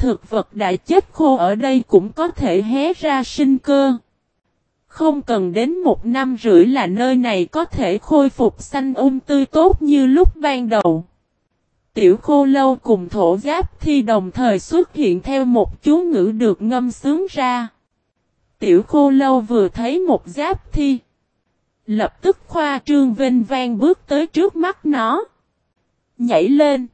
Thực vật đã chết khô ở đây cũng có thể hé ra sinh cơ. Không cần đến 1 năm rưỡi là nơi này có thể khôi phục xanh tươi tốt như lúc ban đầu. Tiểu Khô Lâu cùng Thổ Giáp Thi đồng thời xuất hiện theo một chú ngữ được ngâm sướng ra. Tiểu Khô Lâu vừa thấy một Giáp Thi, lập tức khoa trương vênh vang bước tới trước mắt nó. Nhảy lên,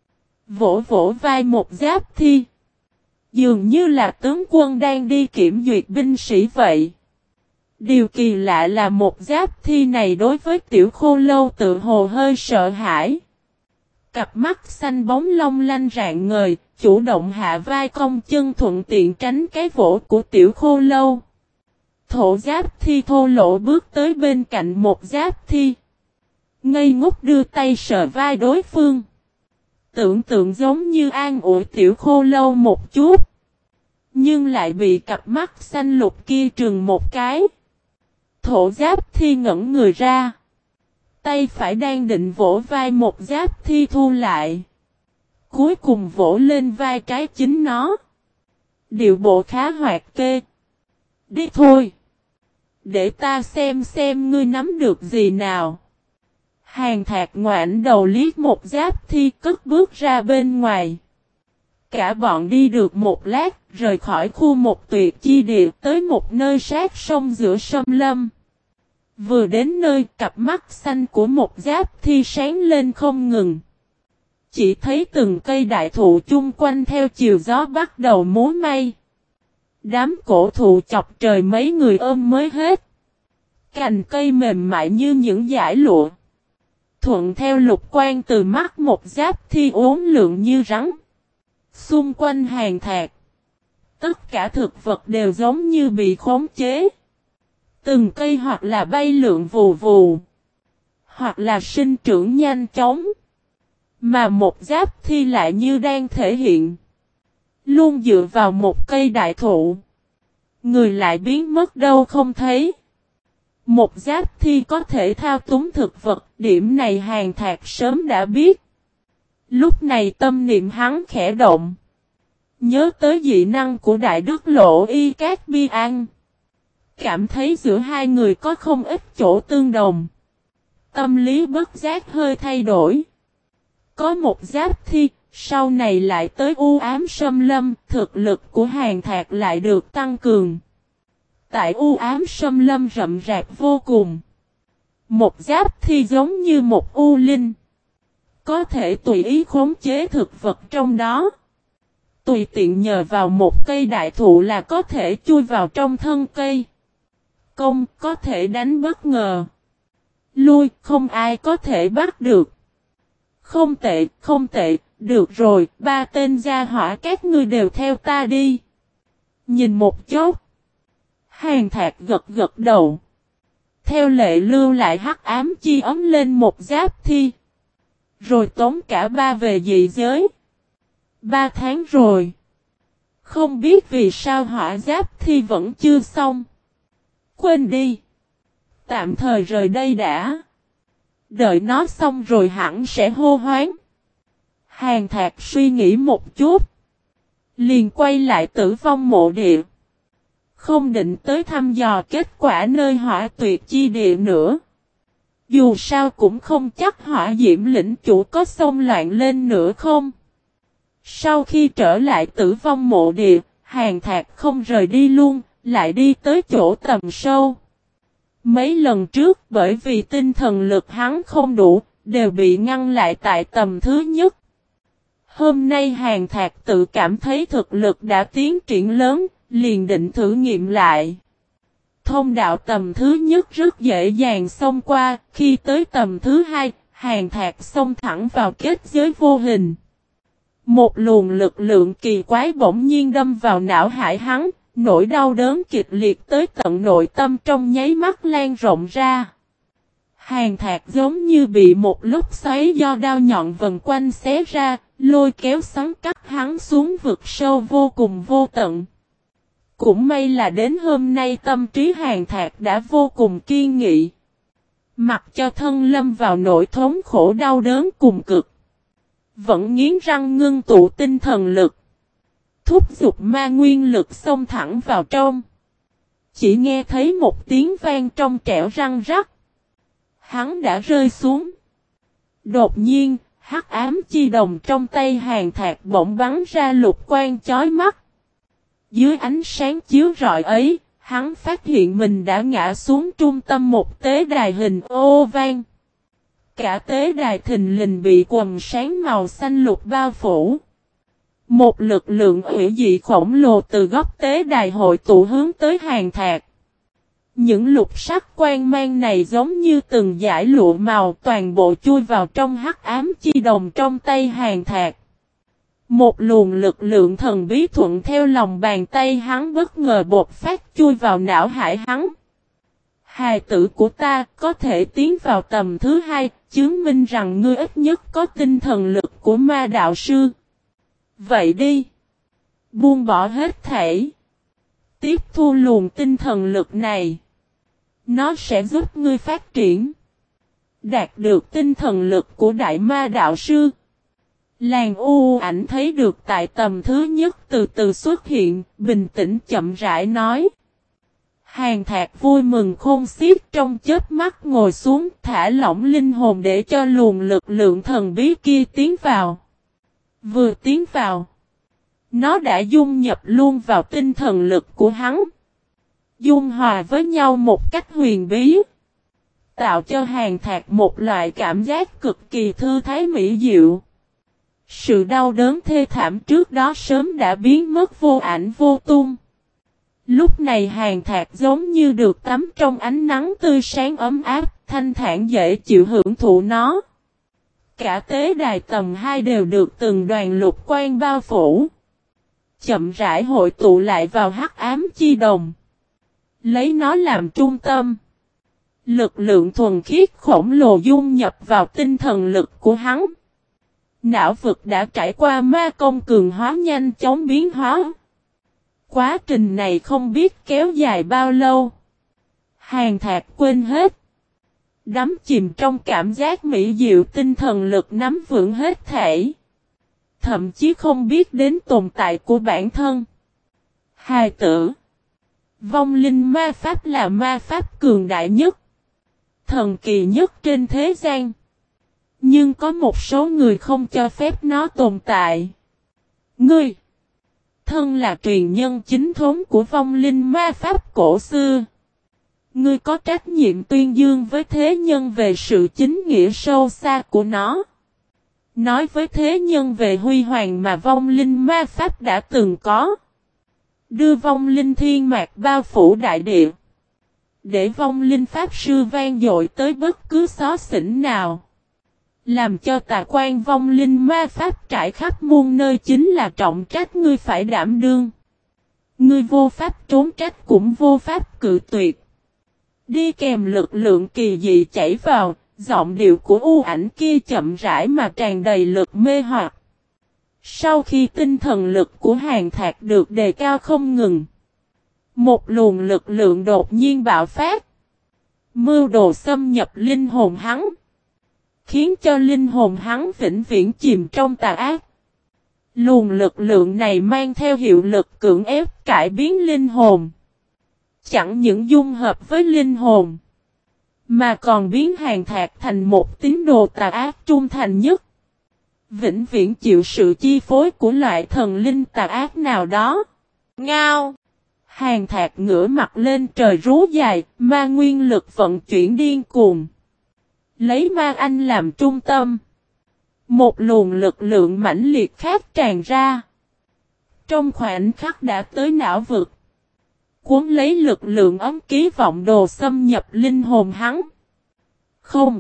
vỗ vỗ vai một Giáp Thi. Dường như là tướng quân đang đi kiểm duyệt binh sĩ vậy. Điều kỳ lạ là một Giáp Thi này đối với Tiểu Khô Lâu tự hồ hơi sợ hãi. Cặp mắt xanh bóng long lanh rạng ngời, chủ động hạ vai cong chân thuận tiện tránh cái vỗ của Tiểu Khô Lâu. Thổ Giáp Thi thô lỗ bước tới bên cạnh một Giáp Thi. Ngây ngốc đưa tay sờ vai đối phương. Tưởng tượng giống như an ủi Tiểu Khô Lâu một chút. Nhưng lại bị cặp mắt xanh lục kia trừng một cái. Thổ Giáp Thi ngẩn người ra. Tay phải đang định vỗ vai một Giáp Thi thu lại. Cuối cùng vỗ lên vai trái chính nó. Điệu bộ khá hoạt kê. Đi thôi. Để ta xem ngươi nắm được gì nào. Hàn Thạc ngoảnh đầu liếc một Giáp Thi cất bước ra bên ngoài. Cả bọn đi được một lát, rời khỏi khu một tuyệt chi địa tới một nơi sát sông giữa sâm lâm. Vừa đến nơi, cặp mắt xanh của một Giáp Thi sáng lên không ngừng. Chỉ thấy từng cây đại thụ chung quanh theo chiều gió bắt đầu múa may. Đám cổ thụ chọc trời mấy người ôm mới hết. Cành cây mềm mại như những dải lụa. Thuận theo lục quang từ mắt một Giáp Thi uốn lượn như rắn. Xung quanh Hàn Thạc, tất cả thực vật đều giống như bị khống chế. Từng cây hoặc là bay lượn vù vù, hoặc là sinh trưởng nhanh chóng. Mà một Giáp Thi lại như đang thể hiện. Luôn dựa vào một cây đại thụ. Người lại biến mất đâu không thấy. Một Giáp Thi có thể thao túng thực vật, điểm này Hàn Thạc sớm đã biết. Lúc này tâm niệm hắn khẽ động. Nhớ tới dị năng của Đại Đức Lộ Y Cát Bi An. Cảm thấy giữa hai người có không ít chỗ tương đồng. Tâm lý bất giác hơi thay đổi. Có một Giáp Thi, sau này lại tới u ám sâm lâm, thực lực của Hàn Thạc lại được tăng cường. Tại u ám sâm lâm rậm rạp vô cùng. Một Giáp Thi giống như một u linh. Có thể tùy ý khống chế thực vật trong đó. Tùy tiện nhờ vào một cây đại thụ là có thể chui vào trong thân cây. Công có thể đánh bất ngờ. Lui không ai có thể bắt được. Không tệ, không tệ, được rồi, 3 tên gia hỏa các ngươi đều theo ta đi. Nhìn một chút. Hàn Thạc gật gật đầu. Theo lệ lưu lại hắc ám chi ấm lên một Giáp Thi. Rồi tống cả ba về dị giới. 3 tháng rồi. Không biết vì sao hỏa Giáp Thi vẫn chưa xong. Quên đi. Tạm thời rời đây đã. Đợi nó xong rồi hẳn sẽ hô hoáng. Hàn Thạc suy nghĩ một chút. Liền quay lại Tử Vong Mộ Địa. Không định tới thăm dò kết quả nơi hỏa tuyệt chi địa nữa. Dù sao cũng không chắc hỏa diễm lĩnh chủ có xông loạn lên nữa không. Sau khi trở lại Tử Vong Mộ Địa, Hàn Thạc không rời đi luôn, lại đi tới chỗ tầm sâu. Mấy lần trước bởi vì tinh thần lực hắn không đủ, đều bị ngăn lại tại tầm thứ nhất. Hôm nay Hàn Thạc tự cảm thấy thực lực đã tiến triển lớn, liền định thử nghiệm lại. Thông đạo tầm thứ nhất rất dễ dàng xông qua, khi tới tầm thứ hai, Hàn Thạc xông thẳng vào kết giới vô hình. Một luồng lực lượng kỳ quái bỗng nhiên đâm vào não hải hắn, nỗi đau đớn kịch liệt tới tận nội tâm trong nháy mắt lan rộng ra. Hàn Thạc giống như bị một lúc xoáy do đao nhọn vần quanh xé ra, lôi kéo xoắn cắt hắn xuống vực sâu vô cùng vô tận. Cũng may là đến hôm nay tâm trí Hàn Thạc đã vô cùng kiên nghị. Mặc cho thân lâm vào nỗi thống khổ đau đớn cùng cực. Vẫn nghiến răng ngưng tụ tinh thần lực. thúc giục ma nguyên lực xông thẳng vào trong. Chỉ nghe thấy một tiếng vang trong trẻo răng rắc. Hắn đã rơi xuống. Đột nhiên, hắc ám chi đồng trong tay Hàn Thạc bỗng bắn ra lục quang chói mắt. Dưới ánh sáng chiếu rọi ấy, hắn phát hiện mình đã ngã xuống trung tâm một tế đài hình ô vang. Cả tế đài thình lình bị quầng sáng màu xanh lục bao phủ. Một lực lượng hủy dị khổng lồ từ góc tế đài hội tụ hướng tới Hàn Thạc. Những lục sắc quang mang này giống như từng dải lụa màu toàn bộ chui vào trong hắc ám chi đồng trong tay Hàn Thạc. Một luồng lực lượng thần bí thuận theo lòng bàn tay hắn bất ngờ bột phát chui vào não hải hắn. Hài tử của ta có thể tiến vào tầm thứ hai, chứng minh rằng ngươi ít nhất có tinh thần lực của ma đạo sư. Vậy đi. Buông bỏ hết thảy. Tiếp thu luồng tinh thần lực này. Nó sẽ giúp ngươi phát triển. Đạt được tinh thần lực của đại ma đạo sư. Làng u ảnh thấy được tại tầm thứ nhất từ từ xuất hiện, bình tĩnh chậm rãi nói. Hàn Thạc vui mừng khôn xiết trong chớp mắt ngồi xuống thả lỏng linh hồn để cho luồng lực lượng thần bí kia tiến vào. Vừa tiến vào, nó đã dung nhập luôn vào tinh thần lực của hắn. Dung hòa với nhau một cách huyền bí. Tạo cho Hàn Thạc một loại cảm giác cực kỳ thư thái mỹ diệu. Sự đau đớn thê thảm trước đó sớm đã biến mất vô ảnh vô tung. Lúc này Hàn Thạc giống như được tắm trong ánh nắng tươi sáng ấm áp, thanh thản dễ chịu hưởng thụ nó. Cả tế đài tầm 2 đều được từng đoàn lục quang bao phủ. Chậm rãi hội tụ lại vào hắc ám chi đồng. Lấy nó làm trung tâm. Lực lượng thuần khiết khổng lồ dung nhập vào tinh thần lực của hắn. Não vực đã trải qua ma công cường hóa nhanh chóng biến hóa. Quá trình này không biết kéo dài bao lâu. Hàn Thạc quên hết. Đắm chìm trong cảm giác mỹ diệu tinh thần lực nắm vững hết thảy. Thậm chí không biết đến tồn tại của bản thân. Hài tử. Vong linh ma pháp là ma pháp cường đại nhất. Thần kỳ nhất trên thế gian. Nhưng có một số người không cho phép nó tồn tại. Ngươi. Thân là truyền nhân chính thống của vong linh ma pháp cổ xưa. Ngươi có trách nhiệm tuyên dương với thế nhân về sự chính nghĩa sâu xa của nó. Nói với thế nhân về huy hoàng mà vong linh ma pháp đã từng có. Đưa vong linh thiên mạc bao phủ đại địa. Để vong linh pháp sư vang dội tới bất cứ xó xỉnh nào. Làm cho tà quan vong linh ma pháp trải khắp muôn nơi chính là trọng trách ngươi phải đảm đương. Ngươi vô pháp trốn trách cũng vô pháp cự tuyệt. Đi kèm lực lượng kỳ dị chảy vào, giọng điệu của u ảnh kia chậm rãi mà tràn đầy lực mê hoặc. Sau khi tinh thần lực của Hàn Thạc được đề cao không ngừng, một luồng lực lượng đột nhiên bạo phát. Mưu đồ xâm nhập linh hồn hắn. Khiến cho linh hồn hắn vĩnh viễn chìm trong tà ác. Luồng lực lượng này mang theo hiệu lực cưỡng ép cải biến linh hồn. Chẳng những dung hợp với linh hồn, mà còn biến Hàn Thạc thành một tín đồ tà ác trung thành nhất. Vĩnh viễn chịu sự chi phối của loại thần linh tà ác nào đó. Ngao! Hàn Thạc ngửa mặt lên trời rú dài, ma nguyên lực vận chuyển điên cuồng. Lấy ma anh làm trung tâm. Một luồng lực lượng mãnh liệt khác tràn ra. Trong khoảnh khắc đã tới não vực. Cuốn lấy lực lượng ấm ký vọng đồ xâm nhập linh hồn hắn. Không.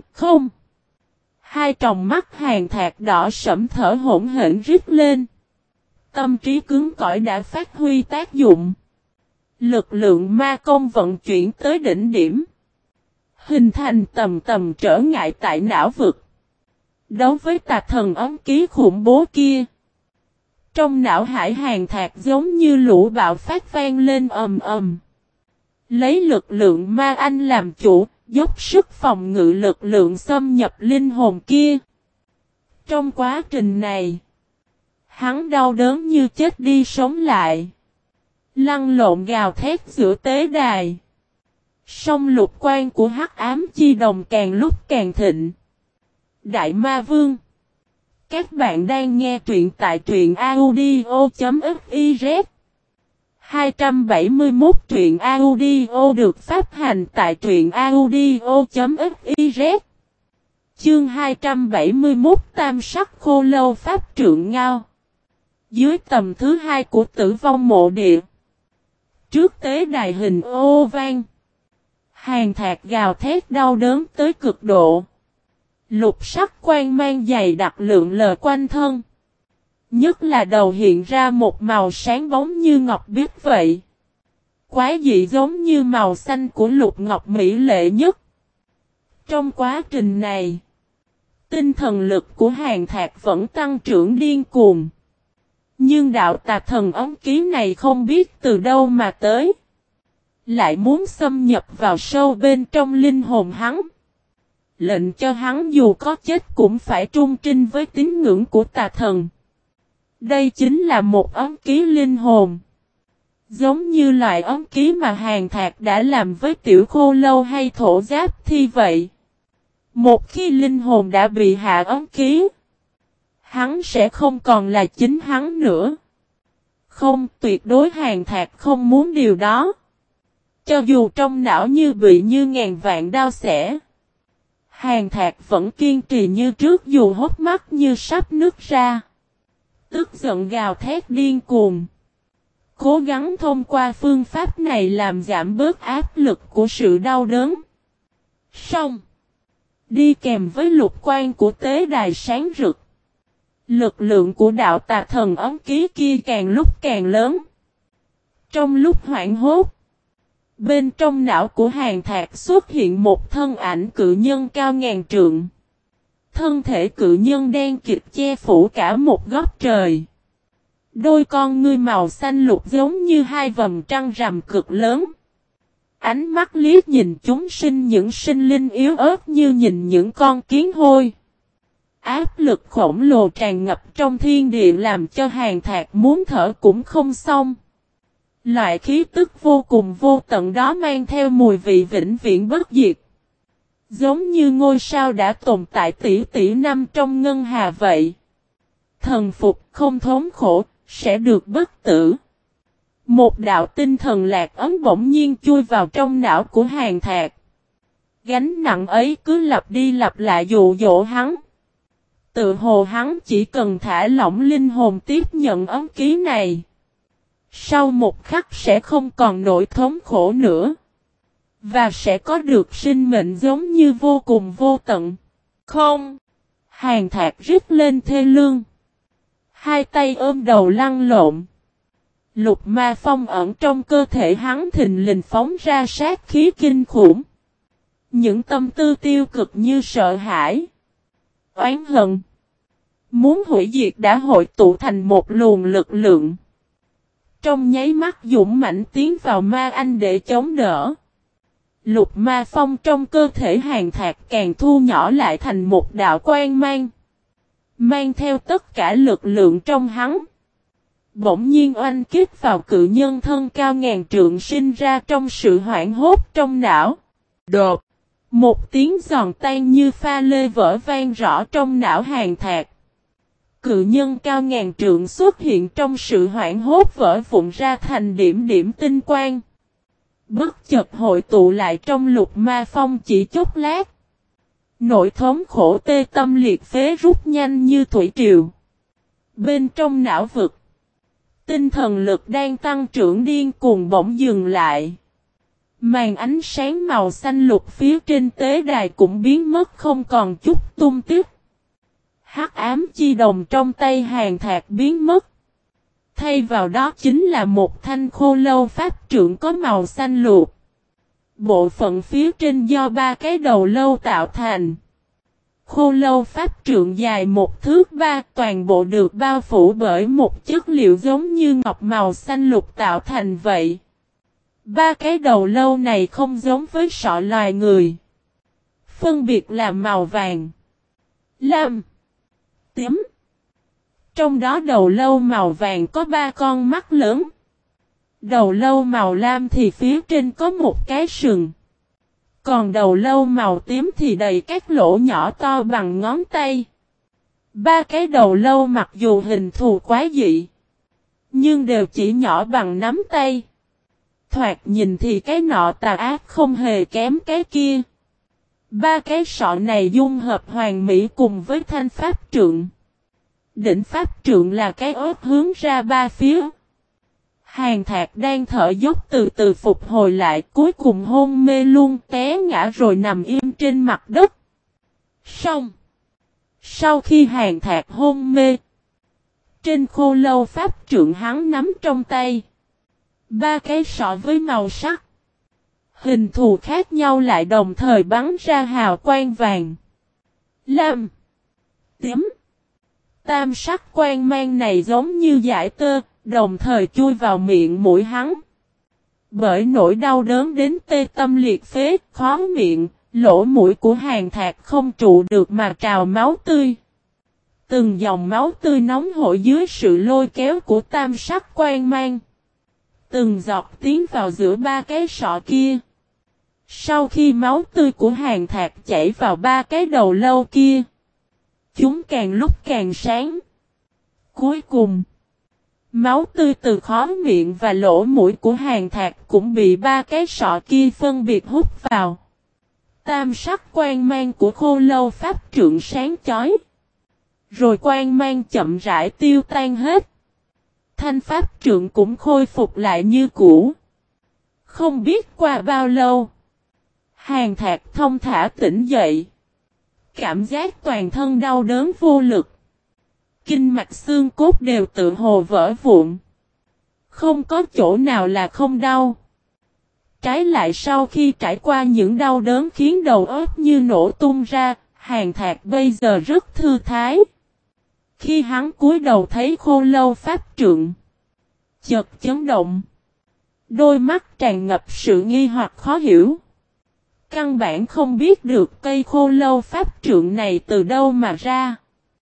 Hai tròng mắt Hàn Thạc đỏ sẫm thở hổn hển rít lên. Tâm trí cứng cỏi đã phát huy tác dụng. Lực lượng ma công vận chuyển tới đỉnh điểm. Hình thành tầm trở ngại tại não vực. Đấu với tà thần ấm ký khủng bố kia. Trong não hải Hàn Thạc giống như lũ bạo phát vang lên ầm ầm. Lấy lực lượng ma anh làm chủ, dốc sức phòng ngự lực lượng xâm nhập linh hồn kia. Trong quá trình này, Hắn đau đớn như chết đi sống lại. Lăn lộn gào thét giữa tế đài. Song lục quan của hắc ám chi đồng càng lúc càng thịnh. Đại Ma Vương. Các bạn đang nghe truyện tại truyện audio.fiz. 271 truyện audio được phát hành tại truyện audio.fiz. Chương 271 Tam sắc khô lâu pháp trượng ngao. Dưới tầm thứ hai của Tử Vong Mộ Địa. Trước tế đài hình ô vang. Hàn Thạc gào thét đau đớn tới cực độ. Lục sắc quang mang dày đặc lượng lờ quanh thân. Nhất là đầu hiện ra một màu sáng bóng như ngọc biếc vậy. Quá dị giống như màu xanh của lục ngọc mỹ lệ nhất. Trong quá trình này, tinh thần lực của Hàn Thạc vẫn tăng trưởng điên cuồng. Nhưng đạo tà thần ống ký này không biết từ đâu mà tới. Lại muốn xâm nhập vào sâu bên trong linh hồn hắn. Lệnh cho hắn dù có chết cũng phải trung trinh với tín ngưỡng của tà thần. Đây chính là một ống ký linh hồn. Giống như loại ống ký mà Hàn Thạc đã làm với tiểu khô lâu hay thổ giáp thi vậy. Một khi linh hồn đã bị hạ ống ký, hắn sẽ không còn là chính hắn nữa. Không, tuyệt đối Hàn Thạc không muốn điều đó. Cho dù trong não như bị như ngàn vạn đao xẻ, Hàn Thạc vẫn kiên trì như trước dù hốc mắt như sắp nứt ra. Tức giận gào thét điên cuồng. Cố gắng thông qua phương pháp này làm giảm bớt áp lực của sự đau đớn. Xong. Đi kèm với lục quan của tế đài sáng rực. Lực lượng của đạo tà thần ống ký kia càng lúc càng lớn. Trong lúc hoảng hốt, bên trong não của Hàn Thạc xuất hiện một thân ảnh cự nhân cao ngàn trượng. Thân thể cự nhân đen kịt che phủ cả một góc trời. Đôi con ngươi màu xanh lục giống như hai vầng trăng rằm cực lớn. Ánh mắt liếc nhìn chúng sinh những sinh linh yếu ớt như nhìn những con kiến hôi. Áp lực khổng lồ tràn ngập trong thiên địa làm cho Hàn Thạc muốn thở cũng không xong. Loại khí tức vô cùng vô tận đó mang theo mùi vị vĩnh viễn bất diệt. Giống như ngôi sao đã tồn tại tỷ tỷ năm trong ngân hà vậy. Thần phục không thống khổ, sẽ được bất tử. Một đạo tinh thần lạc ấm bỗng nhiên chui vào trong não của Hàn Thạc. Gánh nặng ấy cứ lặp đi lặp lại dụ dỗ hắn. Tự hồ hắn chỉ cần thả lỏng linh hồn tiếp nhận ấm ký này. Sau một khắc sẽ không còn nỗi thống khổ nữa. Và sẽ có được sinh mệnh giống như vô cùng vô tận. Không. Hàn Thạc rít lên thê lương. Hai tay ôm đầu lăn lộn. Lục ma phong ẩn trong cơ thể hắn thình lình phóng ra sát khí kinh khủng. Những tâm tư tiêu cực như sợ hãi, oán hận, muốn hủy diệt đã hội tụ thành một luồng lực lượng. Trong nháy mắt dũng mãnh tiến vào ma anh để chống đỡ. Lục ma phong trong cơ thể Hàn Thạc càng thu nhỏ lại thành một đạo quang mang. Mang theo tất cả lực lượng trong hắn. Bỗng nhiên oanh kích vào cự nhân thân cao ngàn trượng sinh ra trong sự hoảng hốt trong não. Đột! Một tiếng giòn tan như pha lê vỡ vang rõ trong não Hàn Thạc. Cự nhân cao ngàn trượng xuất hiện trong sự hoảng hốt vỡ vụn ra thành điểm điểm tinh quang. Bất chợt hội tụ lại trong lục ma phong chỉ chốc lát. Nỗi thống khổ tê tâm liệt phế rút nhanh như thủy triều. Bên trong não vực, tinh thần lực đang tăng trưởng điên cuồng bỗng dừng lại. Màn ánh sáng màu xanh lục phía trên tế đài cũng biến mất không còn chút tung tích. Hắc ám chi đồng trong tay Hàn Thạc biến mất. Thay vào đó chính là một thanh khô lâu pháp trượng có màu xanh lục. Bộ phận phía trên do ba cái đầu lâu tạo thành. Khô lâu pháp trượng dài 1 thước 3, toàn bộ được bao phủ bởi một chất liệu giống như ngọc màu xanh lục tạo thành vậy. Ba cái đầu lâu này không giống với sọ loài người. Phân biệt là màu vàng, lam, tím, Trong đó đầu lâu màu vàng có 3 con mắt lớn. Đầu lâu màu lam thì phía trên có một cái sừng. Còn đầu lâu màu tím thì đầy các lỗ nhỏ to bằng ngón tay. 3 cái đầu lâu mặc dù hình thù quá dị, nhưng đều chỉ nhỏ bằng nắm tay. Thoạt nhìn thì cái nọ tà ác không hề kém cái kia. 3 cái sọ này dung hợp hoàn mỹ cùng với thanh pháp trượng. Đỉnh pháp trượng là cái ớt hướng ra 3 phía. Hàn Thạc đang thở dốc từ từ phục hồi lại, cuối cùng hôn mê luôn, té ngã rồi nằm im trên mặt đất. Xong. Sau khi Hàn Thạc hôn mê, trên khô lâu pháp trượng hắn nắm trong tay 3 cái sọ với màu sắc, hình thù khác nhau lại đồng thời bắn ra hào quang vàng, lam, tím. Tam sắc quang mang này giống như dải tơ, đồng thời chui vào miệng mũi hắn. Bởi nỗi đau đớn đến tê tâm liệt phế, khó miệng, lỗ mũi của Hàn Thạc không trụ được mà trào máu tươi. Từng dòng máu tươi nóng hổi dưới sự lôi kéo của tam sắc quang mang. Từng giọt tiến vào giữa 3 cái sọ kia. Sau khi máu tươi của Hàn Thạc chảy vào 3 cái đầu lâu kia, chúng càng lúc càng sáng. Cuối cùng, máu tươi từ khóe miệng và lỗ mũi của Hàn Thạc cũng bị 3 cái sọ kia phân biệt hút vào. Tam sắc quang mang của khô lâu pháp trượng sáng chói. Rồi quang mang chậm rãi tiêu tan hết. Thanh pháp trượng cũng khôi phục lại như cũ. Không biết qua bao lâu, Hàn Thạc thông thả tỉnh dậy. Cảm giác toàn thân đau đớn vô lực. Kinh mạch xương cốt đều tự hồ vỡ vụn. Không có chỗ nào là không đau. Trái lại sau khi trải qua những đau đớn khiến đầu óc như nổ tung ra, Hàn Thạc bây giờ rất thư thái. Khi hắn cúi đầu thấy khô lâu pháp trượng, chợt chấn động. Đôi mắt tràn ngập sự nghi hoặc khó hiểu. Căn bản không biết được cây khô lâu pháp trượng này từ đâu mà ra.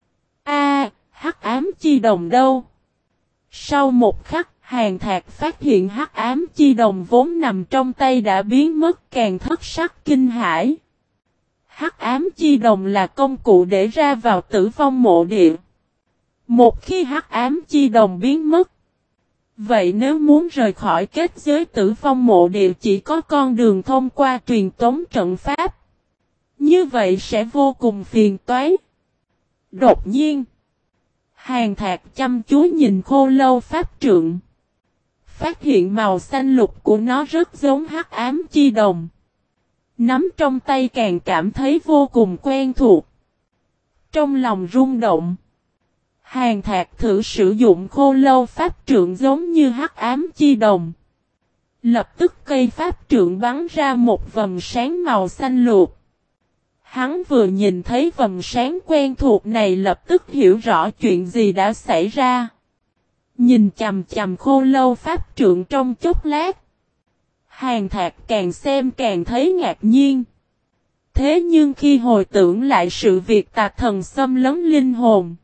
Hắc ám chi đồng đâu? Sau một khắc, Hàn Thạc phát hiện hắc ám chi đồng vốn nằm trong tay đã biến mất, càng thất sắc kinh hãi. Hắc ám chi đồng là công cụ để ra vào tử vong mộ địa. Một khi hắc ám chi đồng biến mất, vậy nếu muốn rời khỏi kết giới tử vong mộ địa chỉ có con đường thông qua truyền tống trận pháp. Như vậy sẽ vô cùng phiền toái. Đột nhiên, Hàn Thạc chăm chú nhìn khô lâu pháp trượng. Phát hiện màu xanh lục của nó rất giống hắc ám chi đồng. Nắm trong tay càng cảm thấy vô cùng quen thuộc. Trong lòng rung động, Hàn Thạc thử sử dụng khô lâu pháp trượng giống như hắc ám chi đồng. Lập tức cây pháp trượng bắn ra một vầng sáng màu xanh lục. Hắn vừa nhìn thấy vầng sáng quen thuộc này lập tức hiểu rõ chuyện gì đã xảy ra. Nhìn chằm chằm khô lâu pháp trượng trong chốc lát, Hàn Thạc càng xem càng thấy ngạc nhiên. Thế nhưng khi hồi tưởng lại sự việc tà thần xâm lấn linh hồn,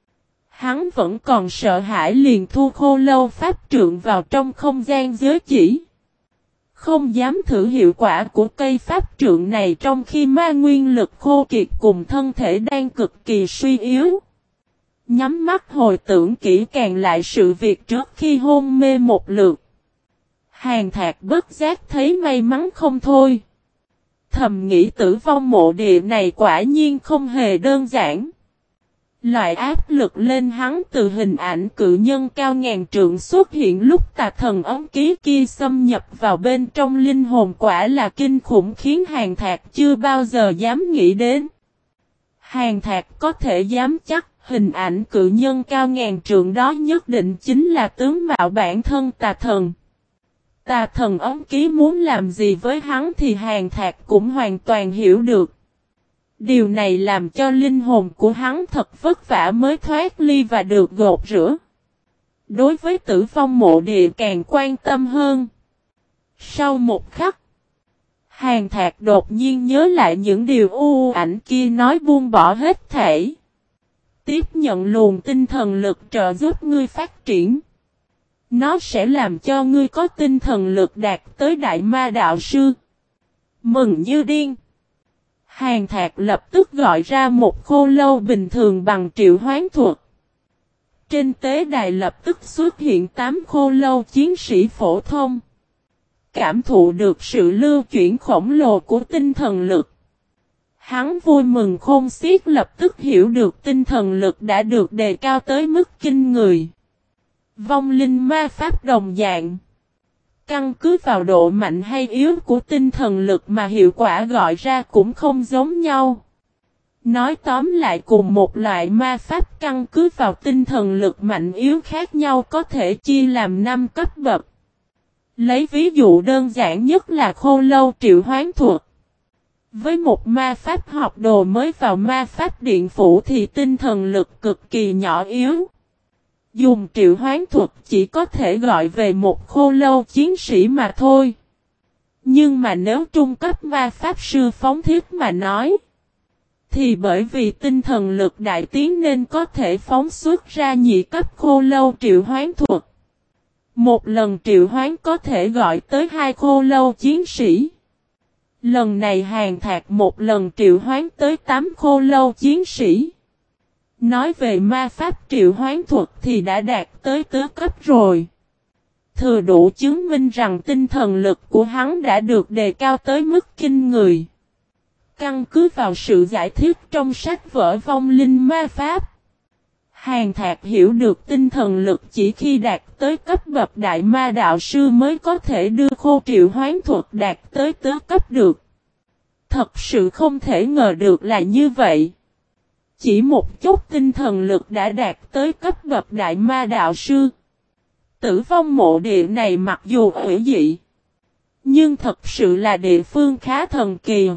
hắn vẫn còn sợ hãi, liền thu khô lâu pháp trượng vào trong không gian giới chỉ. Không dám thử hiệu quả của cây pháp trượng này trong khi ma nguyên lực khô kiệt cùng thân thể đang cực kỳ suy yếu. Nhắm mắt hồi tưởng kỹ càng lại sự việc trước khi hôn mê một lượt. Hàn Thạc bất giác thấy may mắn không thôi. Thầm nghĩ tử vong mộ địa này quả nhiên không hề đơn giản. Loại áp lực lên hắn từ hình ảnh cự nhân cao ngàn trượng xuất hiện lúc tà thần ấm ký kia xâm nhập vào bên trong linh hồn quả là kinh khủng, khiến Hàn Thạc chưa bao giờ dám nghĩ đến. Hàn Thạc có thể dám chắc hình ảnh cự nhân cao ngàn trượng đó nhất định chính là tướng mạo bản thân tà thần. Tà thần ấm ký muốn làm gì với hắn thì Hàn Thạc cũng hoàn toàn hiểu được. Điều này làm cho linh hồn của hắn thật vất vả mới thoát ly và được gột rửa. Đối với tử vong mộ địa càng quan tâm hơn. Sau một khắc, Hàn Thạc đột nhiên nhớ lại những điều u ảnh kia nói buông bỏ hết thảy. tiếp nhận luồng tinh thần lực trợ giúp ngươi phát triển. Nó sẽ làm cho ngươi có tinh thần lực đạt tới đại ma đạo sư. Mừng như điên. Hàn Thạc lập tức gọi ra một khô lâu bình thường bằng triệu hoán thuật. Trên tế đài lập tức xuất hiện 8 khô lâu chiến sĩ phổ thông. Cảm thụ được sự lưu chuyển khổng lồ của tinh thần lực. Hắn vui mừng khôn xiết, lập tức hiểu được tinh thần lực đã được đề cao tới mức kinh người. Vong linh ma pháp đồng dạng. Căn cứ vào độ mạnh hay yếu của tinh thần lực mà hiệu quả gọi ra cũng không giống nhau. Nói tóm lại, cùng một loại ma pháp căn cứ vào tinh thần lực mạnh yếu khác nhau có thể chia làm 5 cấp bậc. Lấy ví dụ đơn giản nhất là khô lâu triệu hoán thuật. Với một ma pháp học đồ mới vào ma pháp điện phủ thì tinh thần lực cực kỳ nhỏ yếu. Dùng triệu hoán thuật chỉ có thể gọi về một khô lâu chiến sĩ mà thôi. Nhưng mà nếu trung cấp ma pháp sư phóng thiết mà nói, thì bởi vì tinh thần lực đại tiến nên có thể phóng xuất ra nhị cấp khô lâu triệu hoán thuật. Một lần triệu hoán có thể gọi tới 2 khô lâu chiến sĩ. Lần này Hàn Thạc một lần triệu hoán tới 8 khô lâu chiến sĩ. Nói về ma pháp triệu hoán thuật thì đã đạt tới tứ cấp rồi. Thừa đủ chứng minh rằng tinh thần lực của hắn đã được đề cao tới mức kinh người. Căn cứ vào sự giải thích trong sách vở vong linh ma pháp, Hàn Thạc hiểu được tinh thần lực chỉ khi đạt tới cấp bậc đại ma đạo sư mới có thể đưa khô triệu hoán thuật đạt tới tứ cấp được. Thật sự không thể ngờ được là như vậy. Chỉ một chút tinh thần lực đã đạt tới cấp bậc đại ma đạo sư. Tử vong mộ địa này mặc dù hủy dị, nhưng thật sự là địa phương khá thần kỳ.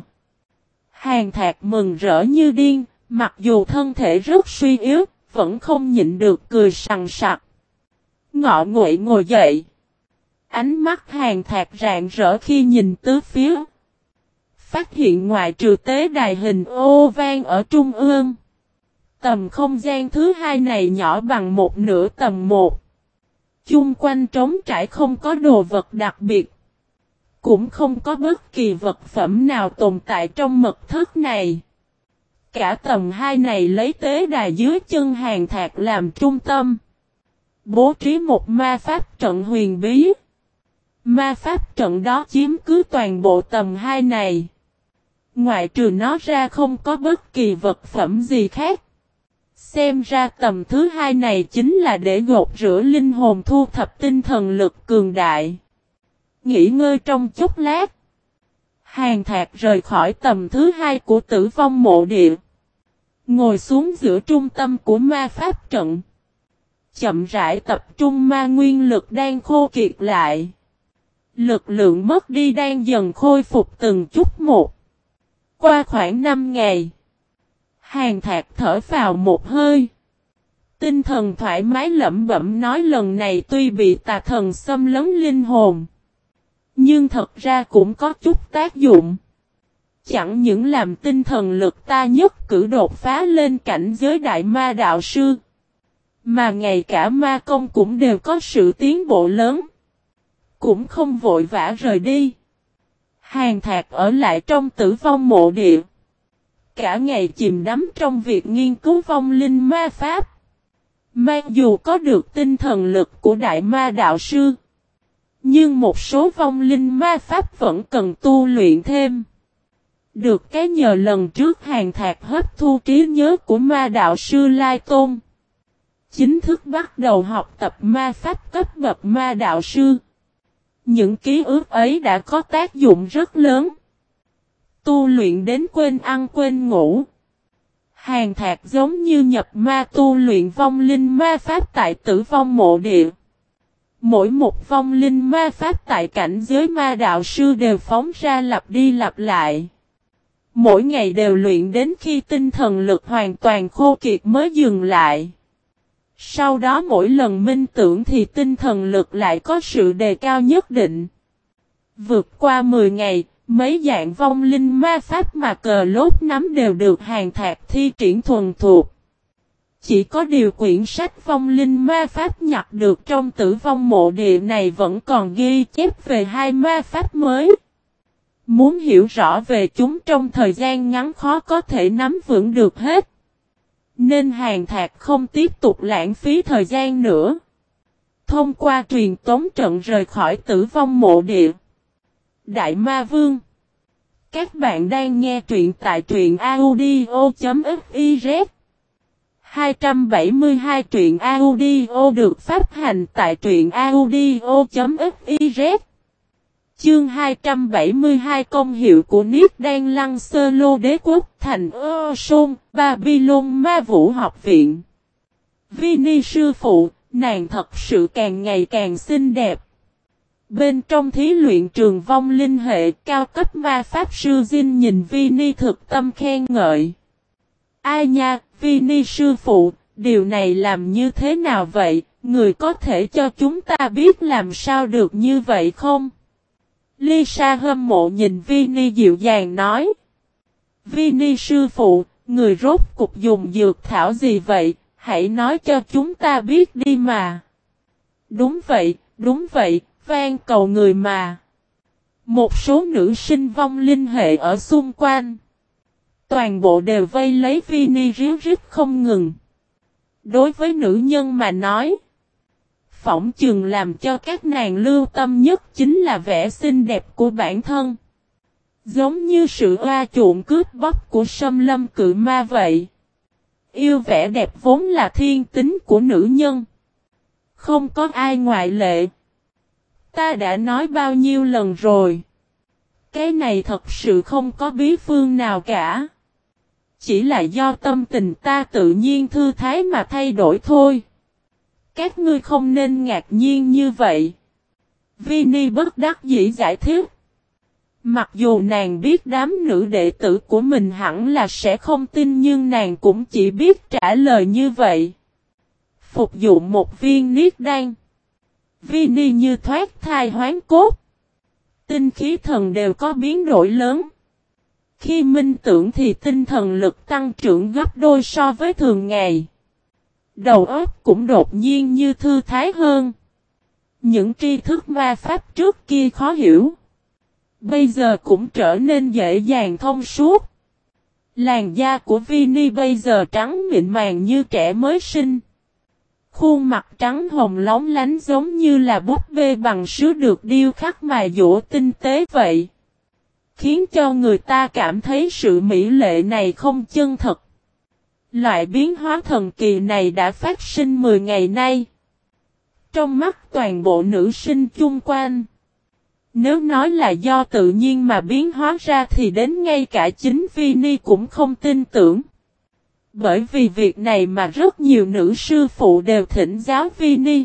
Hàn Thạc mừng rỡ như điên, mặc dù thân thể rất suy yếu, vẫn không nhịn được cười sằng sặc. Ngọ nguậy ngồi dậy. Ánh mắt Hàn Thạc rạng rỡ khi nhìn tứ phía. Phát hiện ngoài trừ tế đài hình ô vang ở trung ương, tầm không gian thứ hai này nhỏ bằng một nửa tầm 1. Chung quanh trống trải, không có đồ vật đặc biệt. Cũng không có bất kỳ vật phẩm nào tồn tại trong mật thất này. Cả tầm 2 này lấy tế đài dưới chân Hàn Thạc làm trung tâm. Bố trí một ma pháp trận huyền bí. Ma pháp trận đó chiếm cứ toàn bộ tầm 2 này. Ngoại trừ nó ra không có bất kỳ vật phẩm gì khác. Xem ra tầm thứ 2 này chính là để gột rửa linh hồn, thu thập tinh thần lực cường đại. Nghỉ ngơi trong chốc lát, Hàn Thạc rời khỏi tầm thứ 2 của tử vong mộ địa. Ngồi xuống giữa trung tâm của ma pháp trận. Chậm rãi tập trung ma nguyên lực đang khô kiệt lại. Lực lượng mất đi đang dần khôi phục từng chút một. Qua khoảng 5 ngày, Hàn Thạc thở vào một hơi. Tinh thần thoải mái lẩm bẩm nói, lần này tuy bị tà thần xâm lấn linh hồn, nhưng thật ra cũng có chút tác dụng. Chẳng những làm tinh thần lực ta nhất cử đột phá lên cảnh giới đại ma đạo sư, mà ngay cả ma công cũng đều có sự tiến bộ lớn. Cũng không vội vã rời đi. Hàn Thạc ở lại trong tử vong mộ địa. Cả ngày chìm đắm trong việc nghiên cứu vong linh ma pháp. Mặc dù có được tinh thần lực của đại ma đạo sư, nhưng một số vong linh ma pháp vẫn cần tu luyện thêm. Được cái nhờ lần trước Hàn Thạc hấp thu trí nhớ của ma đạo sư Lai Tôn, chính thức bắt đầu học tập ma pháp cấp bậc ma đạo sư. Những ký ức ấy đã có tác dụng rất lớn. Tu luyện đến quên ăn quên ngủ. Hàn Thạc giống như nhập ma tu luyện vong linh ma pháp tại tử vong mộ địa. Mỗi một vong linh ma pháp tại cảnh giới ma đạo sư đều phóng ra lặp đi lặp lại. Mỗi ngày đều luyện đến khi tinh thần lực hoàn toàn khô kiệt mới dừng lại. Sau đó mỗi lần minh tưởng thì tinh thần lực lại có sự đề cao nhất định. Vượt qua 10 ngày, mấy dạng vong linh ma pháp mà cờ lốt nắm đều được Hàn Thạc thi triển thuần thuộc. Chỉ có điều quyển sách vong linh ma pháp nhặt được trong tử vong mộ địa này vẫn còn ghi chép về hai ma pháp mới. Muốn hiểu rõ về chúng trong thời gian ngắn khó có thể nắm vững được hết. Nên Hàn Thạc không tiếp tục lãng phí thời gian nữa. Thông qua truyền tống trận rời khỏi tử vong mộ địa. Đại Ma Vương. Các bạn đang nghe truyện tại truyện audio.fiz 272 truyện audio được phát hành tại truyện audio.fiz. Chương 272 công hiệu của Niết Đan Lăng Sơ Lô Đế Quốc thành Sôn, Babylon Ma Vũ Học Viện. Vini sư phụ, nàng thật sự càng ngày càng xinh đẹp. Bên trong thí luyện trường vong linh hệ cao cấp ma pháp sư Jin nhìn Vini thực tâm khen ngợi. Ai nha, Vini sư phụ, điều này làm như thế nào vậy, người có thể cho chúng ta biết làm sao được như vậy không? Lisa hâm mộ nhìn Vini dịu dàng nói. Vini sư phụ, người rốt cục dùng dược thảo gì vậy, hãy nói cho chúng ta biết đi mà. Đúng vậy, van cầu người mà. Một số nữ sinh vong linh hệ ở xung quanh. Toàn bộ đều vây lấy Vini ríu rít không ngừng. Đối với nữ nhân mà nói, phỏng chừng làm cho các nàng lưu tâm nhất chính là vẻ xinh đẹp của bản thân. Giống như sự oa chuộng cướp bóc của Sâm Lâm Cự Ma vậy. Yêu vẻ đẹp vốn là thiên tính của nữ nhân. Không có ai ngoại lệ. Ta đã nói bao nhiêu lần rồi. Cái này thật sự không có bí phương nào cả. Chỉ là do tâm tình ta tự nhiên thư thái mà thay đổi thôi. Các ngươi không nên ngạc nhiên như vậy. Vini bất đắc dĩ giải thích. Mặc dù nàng biết đám nữ đệ tử của mình hẳn là sẽ không tin nhưng nàng cũng chỉ biết trả lời như vậy. Phục dụng một viên niết đan. Vini như thoát thai hoán cốt. Tinh khí thần đều có biến đổi lớn. Khi minh tưởng thì tinh thần lực tăng trưởng gấp đôi so với thường ngày. Đầu óc cũng đột nhiên như thư thái hơn. Những tri thức ma pháp trước kia khó hiểu. Bây giờ cũng trở nên dễ dàng thông suốt. Làn da của Vini bây giờ trắng mịn màng như trẻ mới sinh. Khuôn mặt trắng hồng lóng lánh giống như là búp bê bằng sứ được điêu khắc mài dũa tinh tế vậy. Khiến cho người ta cảm thấy sự mỹ lệ này không chân thật. Loại biến hóa thần kỳ này đã phát sinh 10 ngày nay. Trong mắt toàn bộ nữ sinh chung quanh. Nếu nói là do tự nhiên mà biến hóa ra thì đến ngay cả chính Vini cũng không tin tưởng. Bởi vì việc này mà rất nhiều nữ sư phụ đều thỉnh giáo Vini.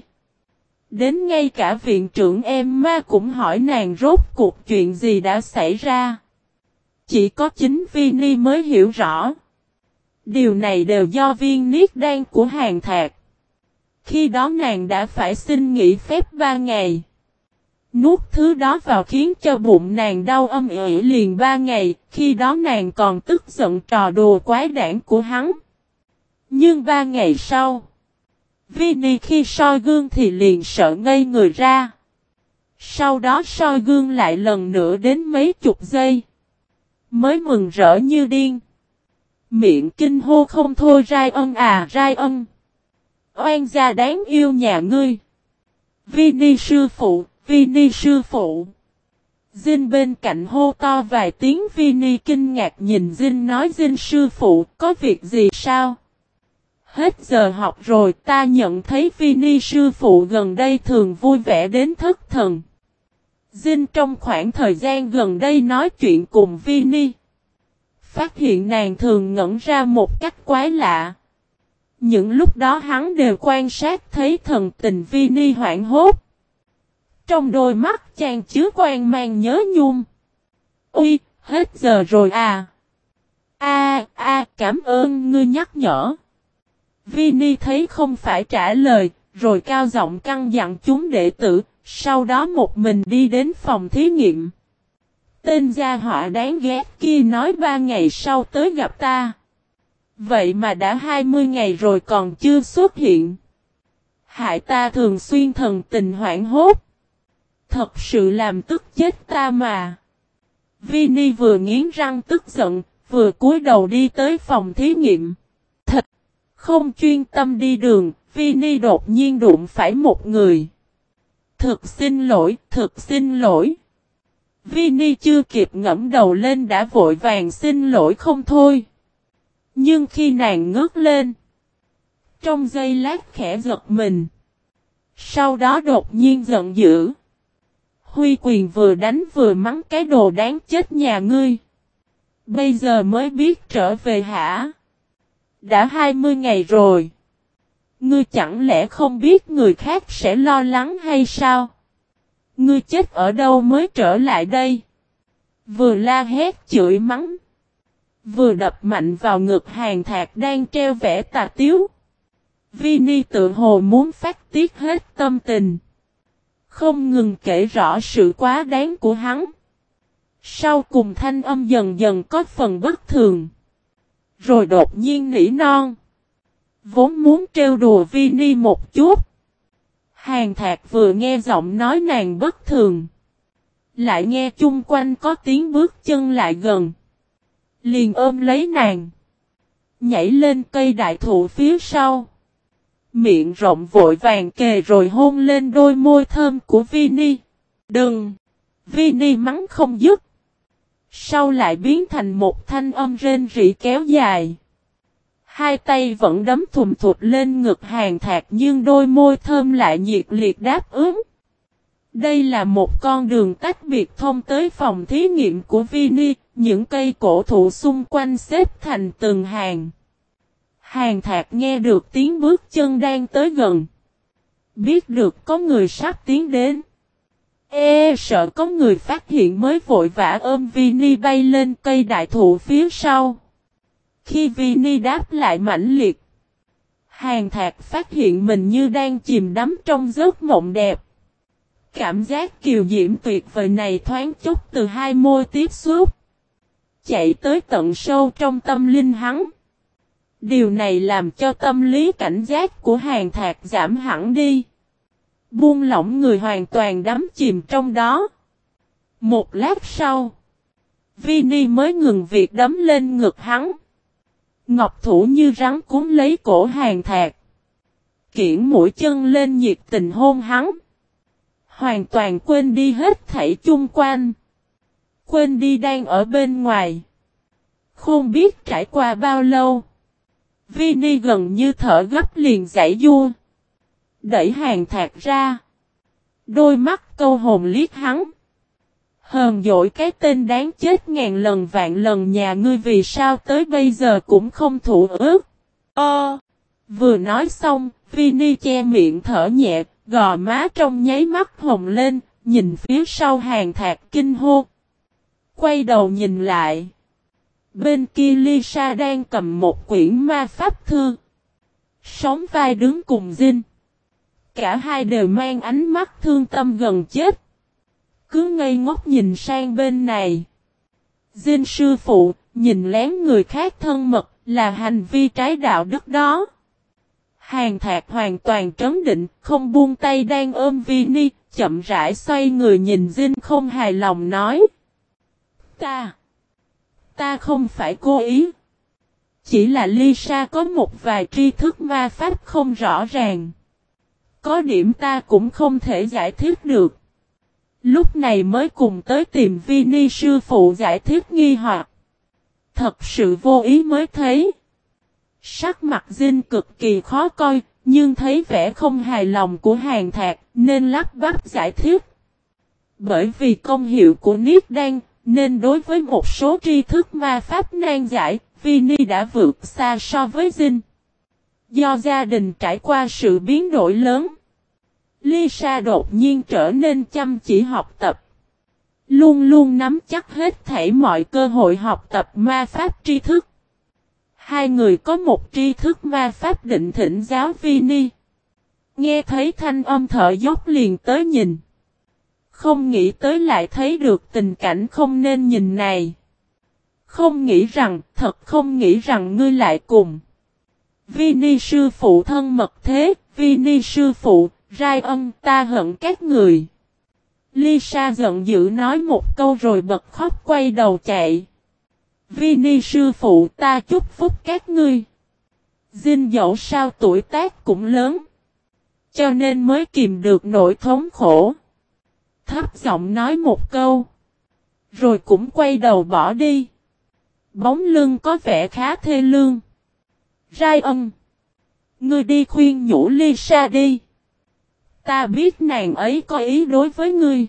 Đến ngay cả viện trưởng Emma cũng hỏi nàng rốt cuộc chuyện gì đã xảy ra. Chỉ có chính Vini mới hiểu rõ. Điều này đều do viên niết đan của Hàn Thạc. Khi đó nàng đã phải xin nghỉ phép 3 ngày. Nuốt thứ đó vào khiến cho bụng nàng đau âm ỉ liền 3 ngày, khi đó nàng còn tức giận trò đùa quái đản của hắn. Nhưng 3 ngày sau, Vini khi soi gương thì liền sợ ngây người ra. Sau đó soi gương lại lần nữa đến mấy chục giây. Mới mừng rỡ như điên. Miệng kinh hô không thôi Rai ân à Rai ân. Oan gia đáng yêu nhà ngươi. Vini sư phụ, Vini sư phụ. Jin bên cạnh hô to vài tiếng Vini kinh ngạc nhìn Jin nói Jin sư phụ có việc gì sao? Hết giờ học rồi ta nhận thấy Vini sư phụ gần đây thường vui vẻ đến thất thần. Jin trong khoảng thời gian gần đây nói chuyện cùng Vini. Phát hiện nàng thường ngẩn ra một cách quái lạ. Những lúc đó hắn đều quan sát thấy thần tình Vini hoảng hốt. Trong đôi mắt chàng chứa quan mang nhớ nhung. Ui, hết giờ rồi à. Cảm ơn ngươi nhắc nhở. Vini thấy không phải trả lời, rồi cao giọng căn dặn chúng đệ tử, sau đó một mình đi đến phòng thí nghiệm. Tên gia họa đáng ghét kia nói 3 ngày sau tới gặp ta. Vậy mà đã 20 ngày rồi còn chưa xuất hiện. Hại ta thường xuyên thần tình hoảng hốt. Thật sự làm tức chết ta mà. Vinny vừa nghiến răng tức giận, vừa cúi đầu đi tới phòng thí nghiệm. Thật! Không chuyên tâm đi đường, Vinny đột nhiên đụng phải một người. Thực xin lỗi, thực xin lỗi. Vinny chưa kịp ngẫm đầu lên đã vội vàng xin lỗi không thôi. Nhưng khi nàng ngước lên, trong giây lát khẽ giật mình. Sau đó đột nhiên giận dữ. Huy quyền vừa đánh vừa mắng cái đồ đáng chết nhà ngươi. Bây giờ mới biết trở về hả? Đã 20 ngày rồi. Ngươi chẳng lẽ không biết người khác sẽ lo lắng hay sao? Ngươi chết ở đâu mới trở lại đây? Vừa la hét chửi mắng, vừa đập mạnh vào ngực Hàn Thạc đang treo vẻ tà tiếu. Vinny tự hồ muốn phát tiết hết tâm tình. Không ngừng kể rõ sự quá đáng của hắn. Sau cùng thanh âm dần dần có phần bất thường. Rồi đột nhiên nỉ non. Vốn muốn trêu đùa Vinny một chút. Hàn Thạc vừa nghe giọng nói nàng bất thường. Lại nghe chung quanh có tiếng bước chân lại gần. Liền ôm lấy nàng. Nhảy lên cây đại thụ phía sau. Miệng rộng vội vàng kề rồi hôn lên đôi môi thơm của Vinny. Đừng! Vinny mắng không dứt. Sau lại biến thành một thanh âm rên rỉ kéo dài. Hai tay vẫn đấm thùm thụt lên ngực Hàn Thạc nhưng đôi môi thơm lại nhiệt liệt đáp ứng. Đây là một con đường tách biệt thông tới phòng thí nghiệm của Vinny, những cây cổ thụ xung quanh xếp thành từng hàng. Hàn Thạc nghe được tiếng bước chân đang tới gần. Biết được có người sắp tiến đến. Sợ có người phát hiện mới vội vã ôm Vinny bay lên cây đại thụ phía sau. Khi Vinny đáp lại mãnh liệt, Hàn Thạc phát hiện mình như đang chìm đắm trong giấc mộng đẹp. Cảm giác kiều diễm tuyệt vời này thoáng chốc từ hai môi tiếp xúc, chạy tới tận sâu trong tâm linh hắn. Điều này làm cho tâm lý cảnh giác của Hàn Thạc giảm hẳn đi. Buông lỏng người hoàn toàn đắm chìm trong đó. Một lát sau, Vinny mới ngừng việc đấm lên ngực hắn. Ngọc thủ như rắn cuốn lấy cổ Hàn Thạc. Kiễng mũi chân lên nhiệt tình hôn hắn. Hoàn toàn quên đi hết thảy chung quanh. Quên đi đang ở bên ngoài. Không biết trải qua bao lâu. Vinny gần như thở gấp liền giãy giụa. Đẩy Hàn Thạc ra. Đôi mắt câu hồn liếc hắn. Hờn dỗi cái tên đáng chết ngàn lần vạn lần nhà ngươi vì sao tới bây giờ cũng không thụ ước. Vừa nói xong, Vinny che miệng thở nhẹ, gò má trong nháy mắt hồng lên, nhìn phía sau Hàn Thạc kinh hô. Quay đầu nhìn lại. Bên kia Lisa đang cầm một quyển ma pháp thư. Sóng vai đứng cùng Jin. Cả hai đều mang ánh mắt thương tâm gần chết. Cứ ngây ngốc nhìn sang bên này. Jin sư phụ, nhìn lén người khác thân mật, là hành vi trái đạo đức đó. Hàn Thạc hoàn toàn trấn định, không buông tay đang ôm Vinny, chậm rãi xoay người nhìn Jin không hài lòng nói. Ta không phải cố ý. Chỉ là Lisa có một vài tri thức ma pháp không rõ ràng. Có điểm ta cũng không thể giải thích được. Lúc này mới cùng tới tìm Vinny sư phụ giải thích nghi hoặc. Thật sự vô ý mới thấy. Sắc mặt Jin cực kỳ khó coi, nhưng thấy vẻ không hài lòng của Hàn Thạc nên lắp bắp giải thích. Bởi vì công hiệu của Niết Đan, nên đối với một số tri thức ma pháp nan giải, Vinny đã vượt xa so với Jin. Do gia đình trải qua sự biến đổi lớn, Lisa đột nhiên trở nên chăm chỉ học tập. Luôn luôn nắm chắc hết thảy mọi cơ hội học tập ma pháp tri thức. Hai người có một tri thức ma pháp định thỉnh giáo Vinny. Nghe thấy thanh âm thở dốc liền tới nhìn. Không nghĩ tới lại thấy được tình cảnh không nên nhìn này. Thật không nghĩ rằng ngươi lại cùng. Vini sư phụ thân mật thế, Vini sư phụ, Ryan, ta hận các người. Lisa giận dữ nói một câu rồi bật khóc quay đầu chạy. Vini sư phụ, ta chúc phúc các ngươi. Jin dẫu sao tuổi tác cũng lớn, cho nên mới kìm được nỗi thống khổ. Thấp giọng nói một câu, rồi cũng quay đầu bỏ đi. Bóng lưng có vẻ khá thê lương. Ryan, ngươi đi khuyên nhủ Lisa đi. Ta biết nàng ấy có ý đối với ngươi.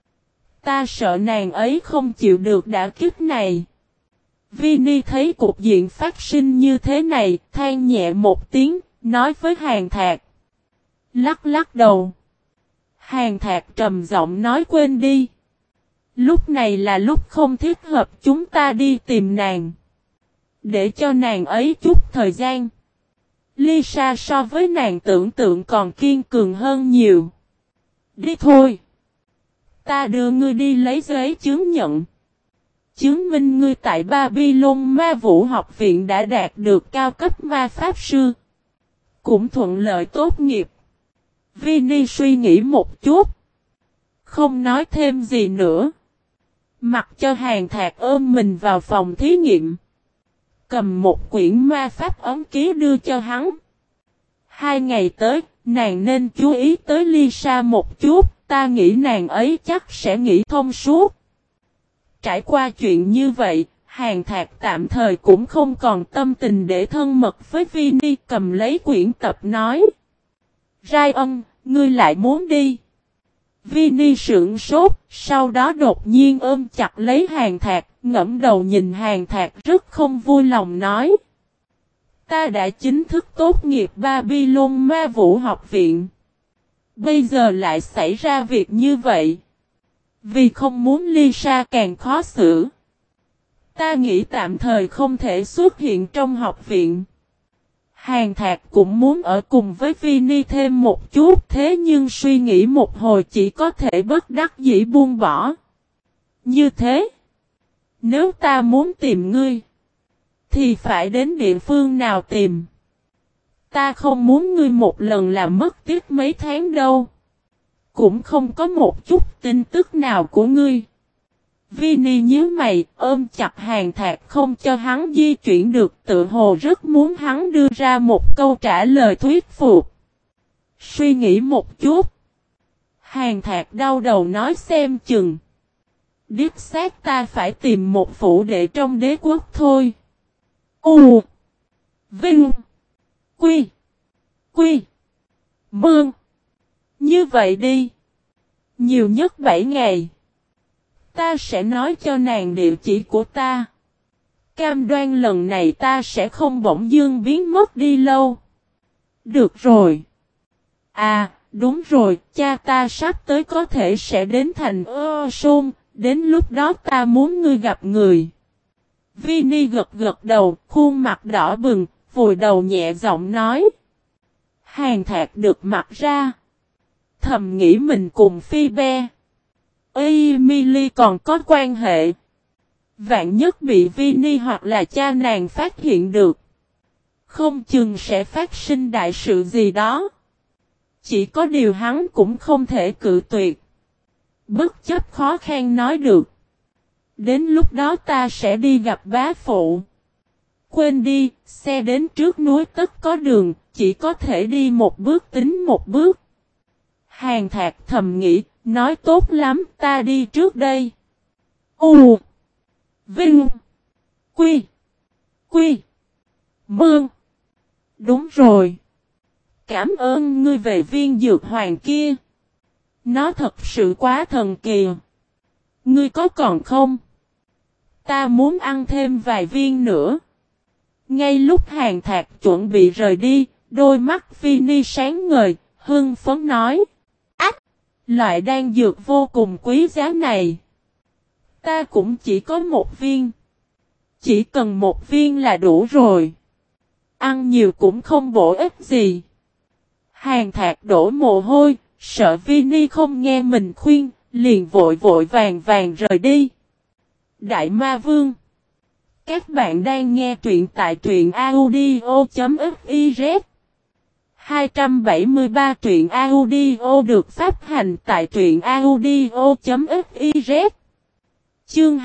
Ta sợ nàng ấy không chịu được đả kích này. Vini thấy cục diện phát sinh như thế này, than nhẹ một tiếng, nói với Hàn Thạc. Lắc lắc đầu. Hàn Thạc trầm giọng nói quên đi. Lúc này là lúc không thích hợp chúng ta đi tìm nàng. Để cho nàng ấy chút thời gian. Lisa so với nàng tưởng tượng còn kiên cường hơn nhiều. Đi thôi. Ta đưa ngươi đi lấy giấy chứng nhận. Chứng minh ngươi tại Babylon Ma Vũ Học Viện đã đạt được cao cấp ma pháp sư. Cũng thuận lợi tốt nghiệp. Vini suy nghĩ một chút. Không nói thêm gì nữa. Mặc cho Hàn Thạc ôm mình vào phòng thí nghiệm. Cầm một quyển ma pháp ấm ký đưa cho hắn. 2 ngày tới, nàng nên chú ý tới Lisa một chút. Ta nghĩ nàng ấy chắc sẽ nghĩ thông suốt. Trải qua chuyện như vậy, Hàn Thạc tạm thời cũng không còn tâm tình để thân mật với Vini, cầm lấy quyển tập nói. Ryan, ngươi lại muốn đi. Vini sững sốt, sau đó đột nhiên ôm chặt lấy Hàn Thạc, ngẫm đầu nhìn Hàn Thạc rất không vui lòng nói. Ta đã chính thức tốt nghiệp Babylon Ma Vũ Học Viện. Bây giờ lại xảy ra việc như vậy. Vì không muốn Lisa càng khó xử. Ta nghĩ tạm thời không thể xuất hiện trong học viện. Hàn Thạc cũng muốn ở cùng với Vini thêm một chút, thế nhưng suy nghĩ một hồi chỉ có thể bất đắc dĩ buông bỏ. Như thế, nếu ta muốn tìm ngươi, thì phải đến địa phương nào tìm? Ta không muốn ngươi một lần làm mất tiếc mấy tháng đâu. Cũng không có một chút tin tức nào của ngươi. Vini nhíu mày, ôm chặt Hàn Thạc không cho hắn di chuyển được, tự hồ rất muốn hắn đưa ra một câu trả lời thuyết phục. Suy nghĩ một chút. Hàn Thạc đau đầu nói xem chừng. Điếp xác ta phải tìm một phủ đệ trong đế quốc thôi. U. Vinh. Quy. Quy. Mương. Như vậy đi. Nhiều nhất 7 ngày. Ta sẽ nói cho nàng địa chỉ của ta. Cam đoan lần này ta sẽ không bỗng dưng biến mất đi lâu. Được rồi. À, đúng rồi, cha ta sắp tới có thể sẽ đến thành Sôn, đến lúc đó ta muốn ngươi gặp người. Vini gật gật đầu, khuôn mặt đỏ bừng, vùi đầu nhẹ giọng nói. Hàn Thạc được mặt ra. Thầm nghĩ mình cùng Phoebe, Emily còn có quan hệ. Vạn nhất bị Vini hoặc là cha nàng phát hiện được. Không chừng sẽ phát sinh đại sự gì đó. Chỉ có điều hắn cũng không thể cự tuyệt. Bất chấp khó khăn nói được. Đến lúc đó ta sẽ đi gặp bá phụ. Quên đi, xe đến trước núi tất có đường, chỉ có thể đi một bước tính một bước. Hàn Thạc thầm nghĩ, nói tốt lắm, ta đi trước đây. U. Vinh. Quy. Quy. Mương. Đúng rồi. Cảm ơn ngươi về viên dược hoàng kia. Nó thật sự quá thần kỳ. Ngươi có còn không? Ta muốn ăn thêm vài viên nữa. Ngay lúc Hàn Thạc chuẩn bị rời đi, đôi mắt Vini sáng ngời, hưng phấn nói. Ách! Loại đan dược vô cùng quý giá này. Ta cũng chỉ có một viên. Chỉ cần một viên là đủ rồi. Ăn nhiều cũng không bổ ích gì. Hàn Thạc đổ mồ hôi, sợ Vini không nghe mình khuyên, liền vội vàng rời đi. Đại Ma Vương! Các bạn đang nghe truyện tại truyện audio.fiz. 273 truyện audio được phát hành tại truyện audio.fiz. Chương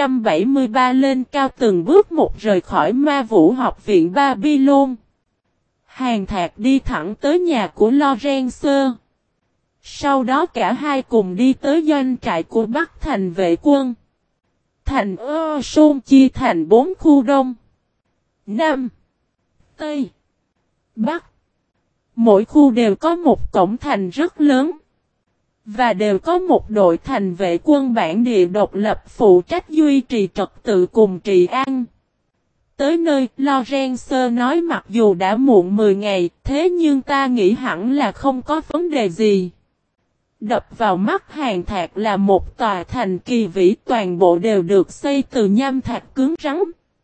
273 lên cao từng bước một rời khỏi Ma Vũ học viện Babylon. Hàn Thạc đi thẳng tới nhà của Lorenzo. Sau đó cả hai cùng đi tới doanh trại của Bắc Thành vệ quân. Thành Sơn chia thành 4 khu đông, Nam, Tây, Bắc. Mỗi khu đều có một cổng thành rất lớn. Và đều có một đội thành vệ quân bản địa độc lập phụ trách duy trì trật tự cùng trị an. Tới nơi, Lorenzo nói mặc dù đã muộn 10 ngày, thế nhưng ta nghĩ hẳn là không có vấn đề gì. Đập vào mắt Hàn Thạc là một tòa thành kỳ vĩ, toàn bộ đều được xây từ nham thạch cứng rắn.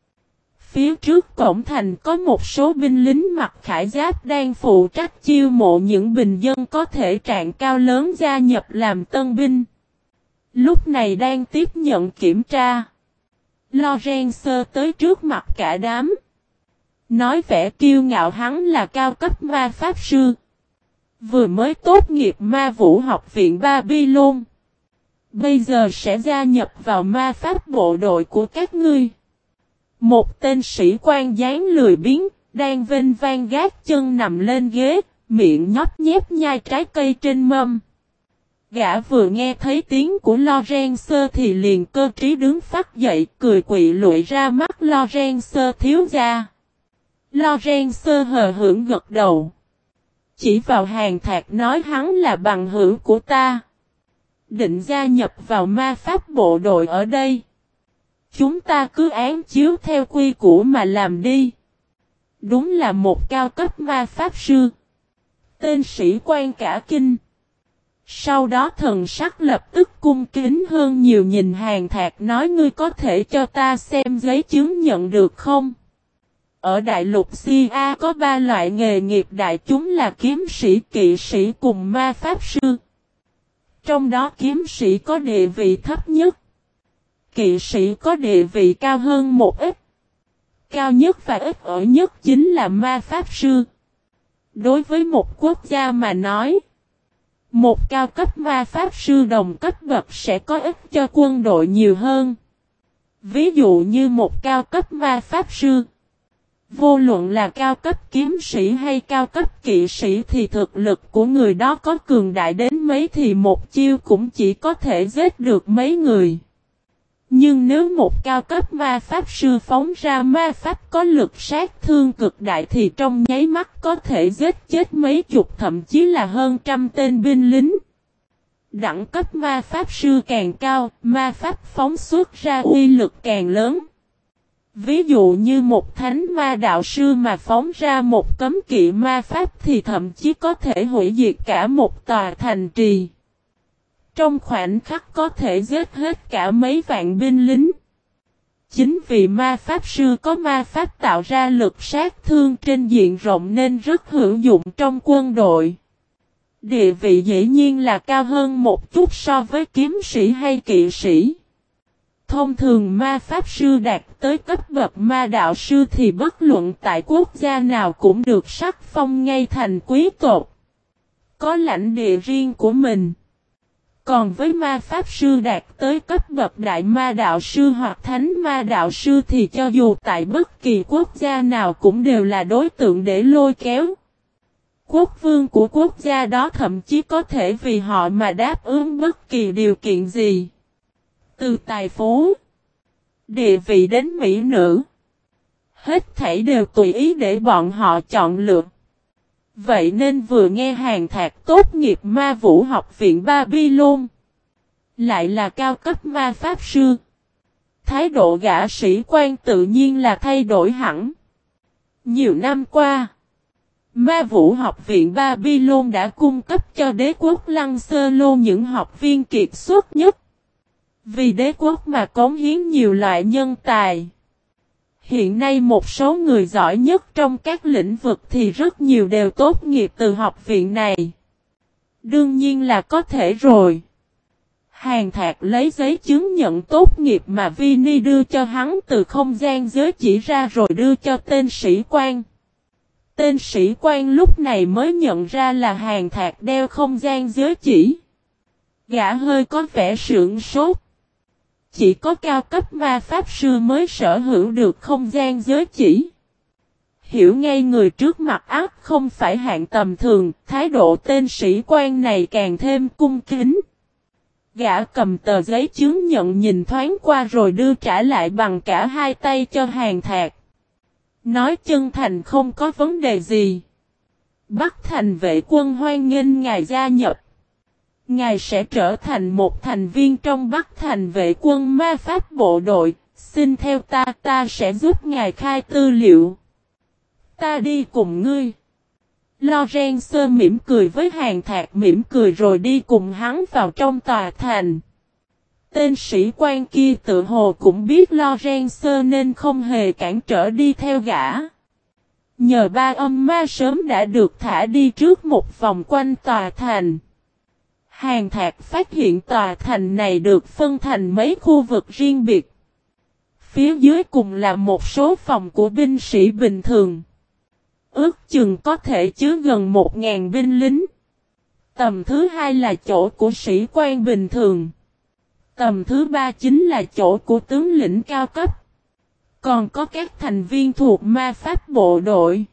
Phía trước cổng thành có một số binh lính mặc khải giáp đang phụ trách chiêu mộ những bình dân có thể trạng cao lớn gia nhập làm tân binh. Lúc này đang tiếp nhận kiểm tra. Lorenzo tới trước mặt cả đám. Nói vẻ kiêu ngạo hắn là cao cấp ma pháp sư. Vừa mới tốt nghiệp Ma Vũ học viện Babylon. Bây giờ sẽ gia nhập vào ma pháp bộ đội của các ngươi. Một tên sĩ quan dáng lười biếng, đang vênh vang gác chân nằm lên ghế, miệng nhóp nhép nhai trái cây trên mâm. Gã vừa nghe thấy tiếng của Lorenzo thì liền cơ trí đứng phắt dậy, cười quỵ lụi ra mắt Lorenzo thiếu gia. Lorenzo hờ hững gật đầu. Chỉ vào Hàn Thạc nói hắn là bằng hữu của ta. Định gia nhập vào ma pháp bộ đội ở đây. Chúng ta cứ án chiếu theo quy củ mà làm đi. Đúng là một cao cấp ma pháp sư. Tên sĩ quan cả kinh. Sau đó thần sắc lập tức cung kính hơn nhiều nhìn Hàn Thạc nói ngươi có thể cho ta xem giấy chứng nhận được không? Ở đại lục Sia có 3 loại nghề nghiệp đại chúng là kiếm sĩ, kỵ sĩ cùng ma pháp sư. Trong đó kiếm sĩ có địa vị thấp nhất. Kỵ sĩ có địa vị cao hơn một ít. Cao nhất và ít ở nhất chính là ma pháp sư. Đối với một quốc gia mà nói, một cao cấp ma pháp sư đồng cấp bậc sẽ có ích cho quân đội nhiều hơn. Ví dụ như một cao cấp ma pháp sư, vô luận là cao cấp kiếm sĩ hay cao cấp kỵ sĩ thì thực lực của người đó có cường đại đến mấy thì một chiêu cũng chỉ có thể giết được mấy người. Nhưng nếu một cao cấp ma pháp sư phóng ra ma pháp có lực sát thương cực đại thì trong nháy mắt có thể giết chết mấy chục thậm chí là hơn trăm tên binh lính. Đẳng cấp ma pháp sư càng cao, ma pháp phóng xuất ra uy lực càng lớn. Ví dụ như một thánh ma đạo sư mà phóng ra một cấm kỵ ma pháp thì thậm chí có thể hủy diệt cả một tòa thành trì. Trong khoảnh khắc có thể giết hết cả mấy vạn binh lính. Chính vì ma pháp sư có ma pháp tạo ra lực sát thương trên diện rộng nên rất hữu dụng trong quân đội. Địa vị dĩ nhiên là cao hơn một chút so với kiếm sĩ hay kỵ sĩ. Thông thường ma pháp sư đạt tới cấp bậc ma đạo sư thì bất luận tại quốc gia nào cũng được sắc phong ngay thành quý tộc. Có lãnh địa riêng của mình. Còn với ma pháp sư đạt tới cấp bậc đại ma đạo sư hoặc thánh ma đạo sư thì cho dù tại bất kỳ quốc gia nào cũng đều là đối tượng để lôi kéo. Quốc vương của quốc gia đó thậm chí có thể vì họ mà đáp ứng bất kỳ điều kiện gì. Từ tài phú, địa vị đến mỹ nữ. Hết thảy đều tùy ý để bọn họ chọn lựa. Vậy nên vừa nghe Hàn Thạc tốt nghiệp Ma Vũ học viện Babylon, lại là cao cấp ma pháp sư, thái độ gã sĩ quan tự nhiên là thay đổi hẳn. Nhiều năm qua, Ma Vũ học viện Babylon đã cung cấp cho đế quốc Lăng Sơ Lô những học viên kiệt xuất nhất. Vì đế quốc mà cống hiến nhiều loại nhân tài. Hiện nay một số người giỏi nhất trong các lĩnh vực thì rất nhiều đều tốt nghiệp từ học viện này. Đương nhiên là có thể rồi. Hàn Thạc lấy giấy chứng nhận tốt nghiệp mà Vini đưa cho hắn từ không gian giới chỉ ra rồi đưa cho tên sĩ quan. Tên sĩ quan lúc này mới nhận ra là Hàn Thạc đeo không gian giới chỉ. Gã hơi có vẻ sửng sốt. Chỉ có cao cấp ma pháp sư mới sở hữu được không gian giới chỉ. Hiểu ngay người trước mặt ác không phải hạng tầm thường, thái độ tên sĩ quan này càng thêm cung kính. Gã cầm tờ giấy chứng nhận nhìn thoáng qua rồi đưa trả lại bằng cả hai tay cho Hàn Thạc. Nói chân thành không có vấn đề gì. Bắc Thành vệ quân hoan nghênh ngài gia nhập. Ngài sẽ trở thành một thành viên trong Bắc Thành vệ quân ma pháp bộ đội. Xin theo ta sẽ giúp ngài khai tư liệu. Ta đi cùng ngươi. Lorenzo mỉm cười với Hàn Thạc mỉm cười rồi đi cùng hắn vào trong tòa thành. Tên sĩ quan kia tự hồ cũng biết Lorenzo nên không hề cản trở đi theo gã. Nhờ ba âm ma sớm đã được thả đi trước một vòng quanh tòa thành. Hàn Thạc phát hiện tòa thành này được phân thành mấy khu vực riêng biệt. Phía dưới cùng là một số phòng của binh sĩ bình thường. Ước chừng có thể chứa gần 1.000 binh lính. Tầm thứ hai là chỗ của sĩ quan bình thường. Tầm thứ ba chính là chỗ của tướng lĩnh cao cấp. Còn có các thành viên thuộc ma pháp bộ đội.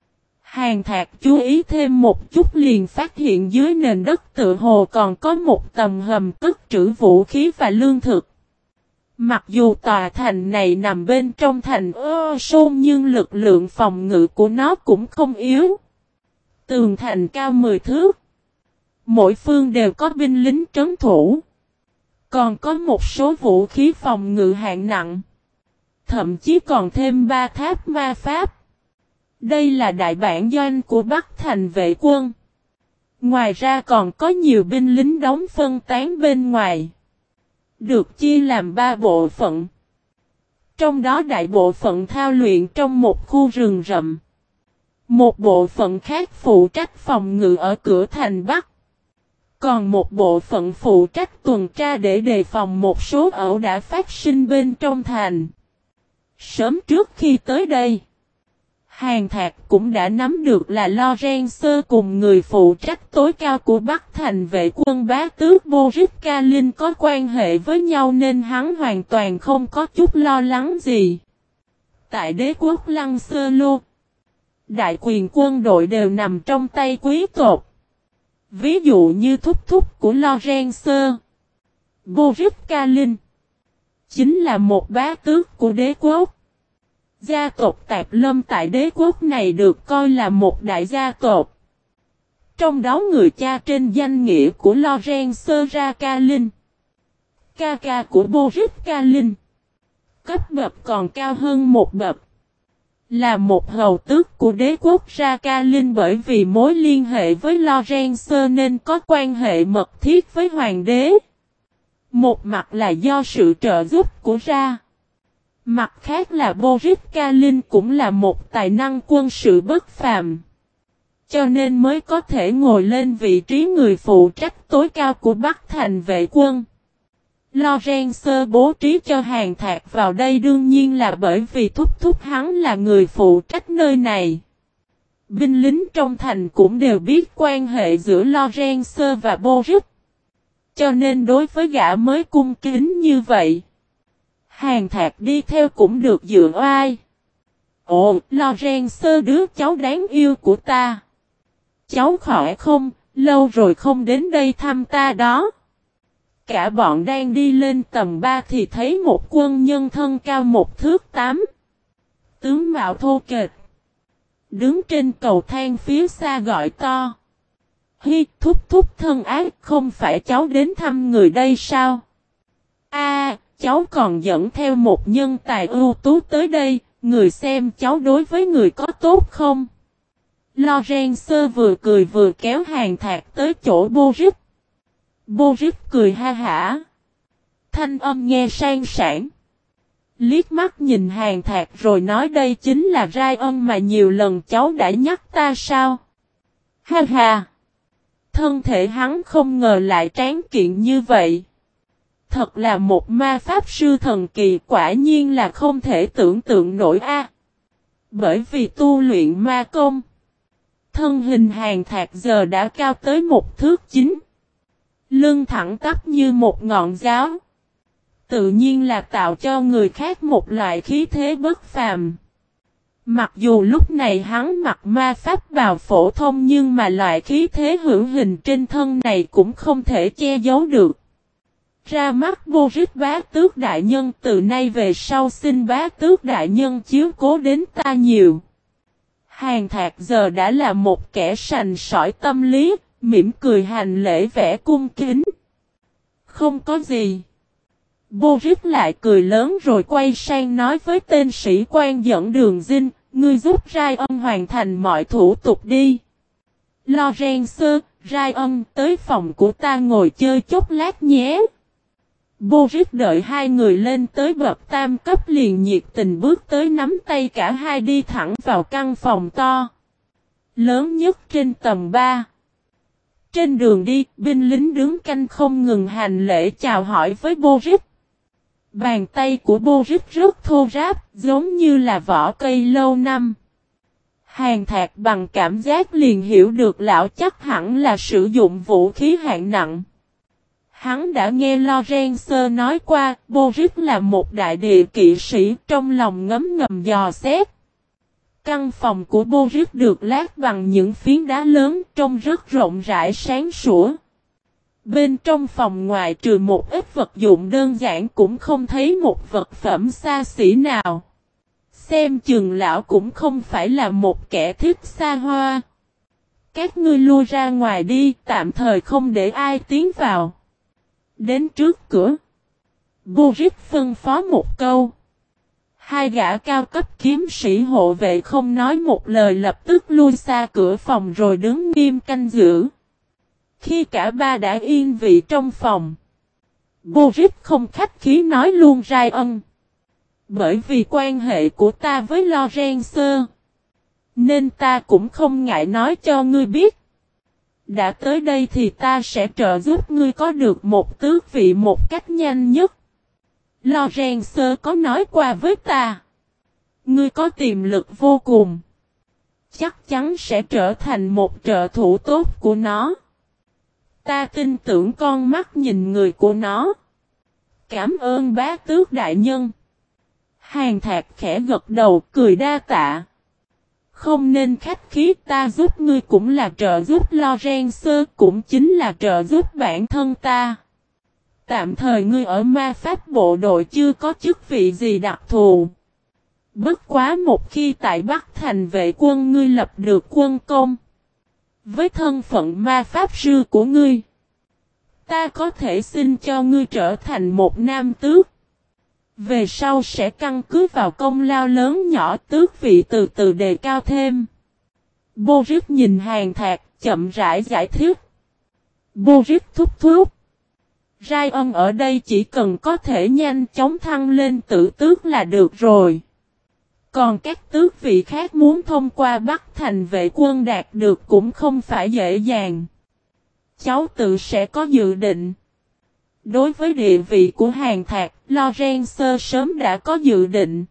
Hàn Thạc chú ý thêm một chút liền phát hiện dưới nền đất tự hồ còn có một tầng hầm cất trữ vũ khí và lương thực. Mặc dù tòa thành này nằm bên trong thành Sôn nhưng lực lượng phòng ngự của nó cũng không yếu. Tường thành cao 10 thước. Mỗi phương đều có binh lính trấn thủ. Còn có một số vũ khí phòng ngự hạng nặng. Thậm chí còn thêm 3 tháp ma pháp. Đây là đại bản doanh của Bắc Thành vệ quân. Ngoài ra còn có nhiều binh lính đóng phân tán bên ngoài. Được chia làm 3 bộ phận. Trong đó đại bộ phận thao luyện trong một khu rừng rậm. Một bộ phận khác phụ trách phòng ngự ở cửa thành Bắc. Còn một bộ phận phụ trách tuần tra để đề phòng một số ẩu đả phát sinh bên trong thành. Sớm trước khi tới đây, Hàn Thạc cũng đã nắm được là Lorenzo cùng người phụ trách tối cao của Bắc Thành vệ quân bá tước Boris Kalin có quan hệ với nhau nên hắn hoàn toàn không có chút lo lắng gì. Tại đế quốc Lăng Sơ Lô, đại quyền quân đội đều nằm trong tay quý tộc. Ví dụ như thúc thúc của Lorenzo, Boris Kalin, chính là một bá tước của đế quốc. Gia tộc Tạp Lâm tại đế quốc này được coi là một đại gia tộc. Trong đó người cha trên danh nghĩa của Lorenzo ra Kalin, ca ca của Boris Kalin, cấp bậc còn cao hơn một bậc, là một hầu tước của đế quốc ra Kalin bởi vì mối liên hệ với Lorenzo nên có quan hệ mật thiết với hoàng đế. Một mặt là do sự trợ giúp của ra. Mặt khác là Boris Kalin cũng là một tài năng quân sự bất phàm. Cho nên mới có thể ngồi lên vị trí người phụ trách tối cao của Bắc Thành vệ quân. Lorenzo bố trí cho Hàn Thạc vào đây đương nhiên là bởi vì thúc thúc hắn là người phụ trách nơi này. Binh lính trong thành cũng đều biết quan hệ giữa Lorenzo và Boris. Cho nên đối với gã mới cung kính như vậy. Hàn Thạc đi theo cũng được dựa oai. Ồ, Lorenzo đứa cháu đáng yêu của ta. Cháu khỏe không, lâu rồi không đến đây thăm ta đó. Cả bọn đang đi lên tầng 3 thì thấy một quân nhân thân cao 1 thước 8. Tướng mạo thô kệch. Đứng trên cầu thang phía xa gọi to. Hi, thúc thúc thân ác, không phải cháu đến thăm người đây sao? Cháu còn dẫn theo một nhân tài ưu tú tới đây, người xem cháu đối với người có tốt không? Lorenzo vừa cười vừa kéo Hàn Thạc tới chỗ Boris. Boris cười ha hả. Thanh âm nghe sang sảng. Liếc mắt nhìn Hàn Thạc rồi nói đây chính là Ryan mà nhiều lần cháu đã nhắc ta sao? Ha ha. Thân thể hắn không ngờ lại tráng kiện như vậy. Thật là một ma pháp sư thần kỳ, quả nhiên là không thể tưởng tượng nổi a. Bởi vì tu luyện ma công, thân hình Hàn Thạc giờ đã cao tới 1 thước 9. Lưng thẳng tắp như một ngọn giáo. Tự nhiên là tạo cho người khác một loại khí thế bất phàm. Mặc dù lúc này hắn mặc ma pháp bào phổ thông, nhưng mà loại khí thế hữu hình trên thân này cũng không thể che giấu được. Ra mắt Boris bá tước đại nhân, từ nay về sau xin bá tước đại nhân chiếu cố đến ta nhiều. Hàn Thạc giờ đã là một kẻ sành sỏi tâm lý, mỉm cười hành lễ vẻ cung kính. Không có gì. Boris lại cười lớn rồi quay sang nói với tên sĩ quan dẫn đường dinh, ngươi giúp Ryan hoàn thành mọi thủ tục đi. Lorenzo, Ryan tới phòng của ta ngồi chơi chốc lát nhé. Boris đợi hai người lên tới bậc tam cấp liền nhiệt tình bước tới nắm tay cả hai đi thẳng vào căn phòng to, lớn nhất trên tầng 3. Trên đường đi, binh lính đứng canh không ngừng hành lễ chào hỏi với Boris. Bàn tay của Boris rất thô ráp, giống như là vỏ cây lâu năm. Hàn Thạc bằng cảm giác liền hiểu được lão chắc hẳn là sử dụng vũ khí hạng nặng. Hắn đã nghe Lorenzo nói qua, Boris là một đại địa kỵ sĩ, trong lòng ngấm ngầm dò xét. Căn phòng của Boris được lát bằng những phiến đá lớn, trông rất rộng rãi sáng sủa. Bên trong phòng ngoài trừ một ít vật dụng đơn giản cũng không thấy một vật phẩm xa xỉ nào. Xem chừng lão cũng không phải là một kẻ thích xa hoa. Các ngươi lui ra ngoài đi, tạm thời không để ai tiến vào. Đến trước cửa, Boris phân phó một câu. Hai gã cao cấp kiếm sĩ hộ vệ không nói một lời lập tức lui xa cửa phòng rồi đứng nghiêm canh giữ. Khi cả ba đã yên vị trong phòng, Boris không khách khí nói luôn Ryan. Bởi vì quan hệ của ta với Lorenzo, nên ta cũng không ngại nói cho ngươi biết. Đã tới đây thì ta sẽ trợ giúp ngươi có được một tước vị một cách nhanh nhất. Lorenzo có nói qua với ta, ngươi có tiềm lực vô cùng, chắc chắn sẽ trở thành một trợ thủ tốt của nó. Ta tin tưởng con mắt nhìn người của nó. Cảm ơn bá tước đại nhân. Hàn Thạc khẽ gật đầu cười đa tạ. Không nên khách khí, ta giúp ngươi cũng là trợ giúp Lorenzo, cũng chính là trợ giúp bản thân ta. Tạm thời ngươi ở ma pháp bộ đội chưa có chức vị gì đặc thù. Bất quá một khi tại Bắc Thành vệ quân ngươi lập được quân công, với thân phận ma pháp sư của ngươi, ta có thể xin cho ngươi trở thành một nam tước. Về sau sẽ căn cứ vào công lao lớn nhỏ tước vị từ từ đề cao thêm. Boris nhìn Hàn Thạc chậm rãi giải thích. Boris thúc thúc. Ryan ở đây chỉ cần có thể nhanh chóng thăng lên tử tước là được rồi. Còn các tước vị khác muốn thông qua Bắc Thành vệ quân đạt được cũng không phải dễ dàng. Cháu tự sẽ có dự định. Đối với địa vị của Hàn Thạc, Lorenzo sớm đã có dự định.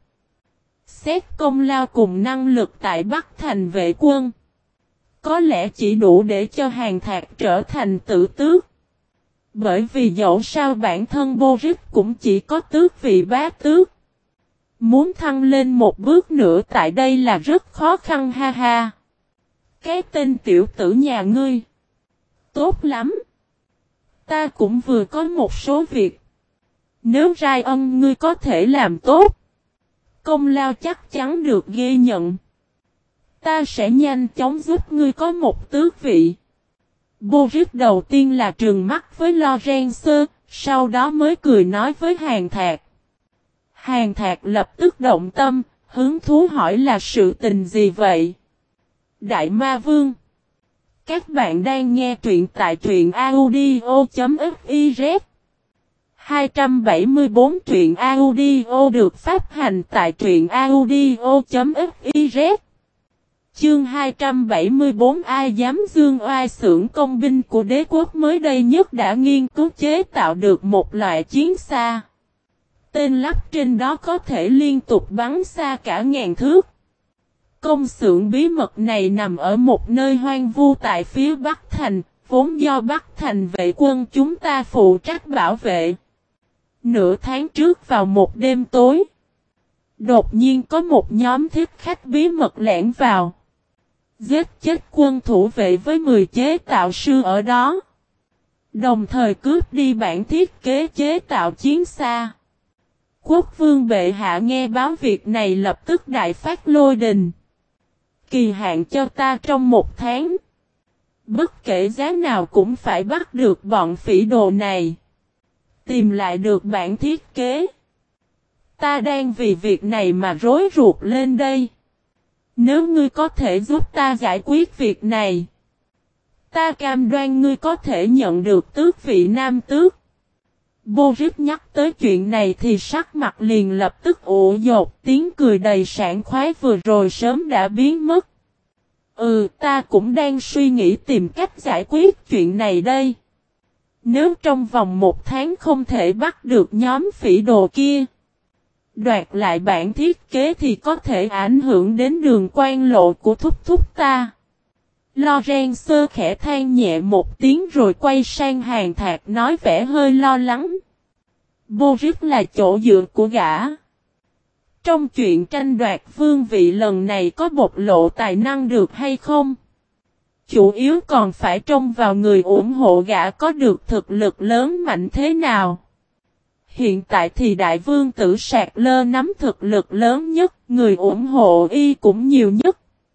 Xét công lao cùng năng lực tại Bắc Thành vệ quân, có lẽ chỉ đủ để cho Hàn Thạc trở thành tử tước. Bởi vì dẫu sao bản thân Boris cũng chỉ có tước vị bá tước. Muốn thăng lên một bước nữa tại đây là rất khó khăn ha ha. Cái tên tiểu tử nhà ngươi. Tốt lắm. Ta cũng vừa có một số việc. Nếu Ryan ngươi có thể làm tốt, công lao chắc chắn được ghi nhận. Ta sẽ nhanh chóng giúp ngươi có một tước vị. Boris đầu tiên là trừng mắt với Lorenzo, sau đó mới cười nói với Hàn Thạc. Hàn Thạc lập tức động tâm, hứng thú hỏi là sự tình gì vậy? Đại Ma Vương. Các bạn đang nghe truyện tại truyện audio.fiz. 274 truyện audio được phát hành tại truyện audio.fiz. Chương 274 ai dám dương oai xưởng công binh của đế quốc mới đây nhất đã nghiên cứu chế tạo được một loại chiến xa. Tên lắp trên đó có thể liên tục bắn xa cả ngàn thước. Công xưởng bí mật này nằm ở một nơi hoang vu tại phía Bắc Thành, vốn do Bắc Thành vệ quân chúng ta phụ trách bảo vệ. Nửa tháng trước vào một đêm tối, đột nhiên có một nhóm thích khách bí mật lẻn vào, giết chết quân thủ vệ với 10 chế tạo sư ở đó, đồng thời cướp đi bản thiết kế chế tạo chiến xa. Quốc vương bệ hạ nghe báo việc này lập tức đại phát lôi đình. Kỳ hạn cho ta trong 1 tháng. Bất kể giá nào cũng phải bắt được bọn phỉ đồ này. Tìm lại được bản thiết kế. Ta đang vì việc này mà rối ruột lên đây. Nếu ngươi có thể giúp ta giải quyết việc này, ta cam đoan ngươi có thể nhận được tước vị nam tước. Boris nhắc tới chuyện này thì sắc mặt liền lập tức ủ dột, tiếng cười đầy sảng khoái vừa rồi sớm đã biến mất. Ta cũng đang suy nghĩ tìm cách giải quyết chuyện này đây. Nếu trong vòng 1 tháng không thể bắt được nhóm phỉ đồ kia, đoạt lại bản thiết kế thì có thể ảnh hưởng đến đường quan lộ của thúc thúc ta. Lorenzo khẽ than nhẹ một tiếng rồi quay sang Hàn Thạc nói vẻ hơi lo lắng. Boris là chỗ dựa của gã. Trong chuyện tranh đoạt vương vị lần này có bộc lộ tài năng được hay không? Chủ yếu còn phải trông vào người ủng hộ gã có được thực lực lớn mạnh thế nào. Hiện tại thì đại vương tử Sạc Lơ nắm thực lực lớn nhất, người ủng hộ y cũng nhiều nhất.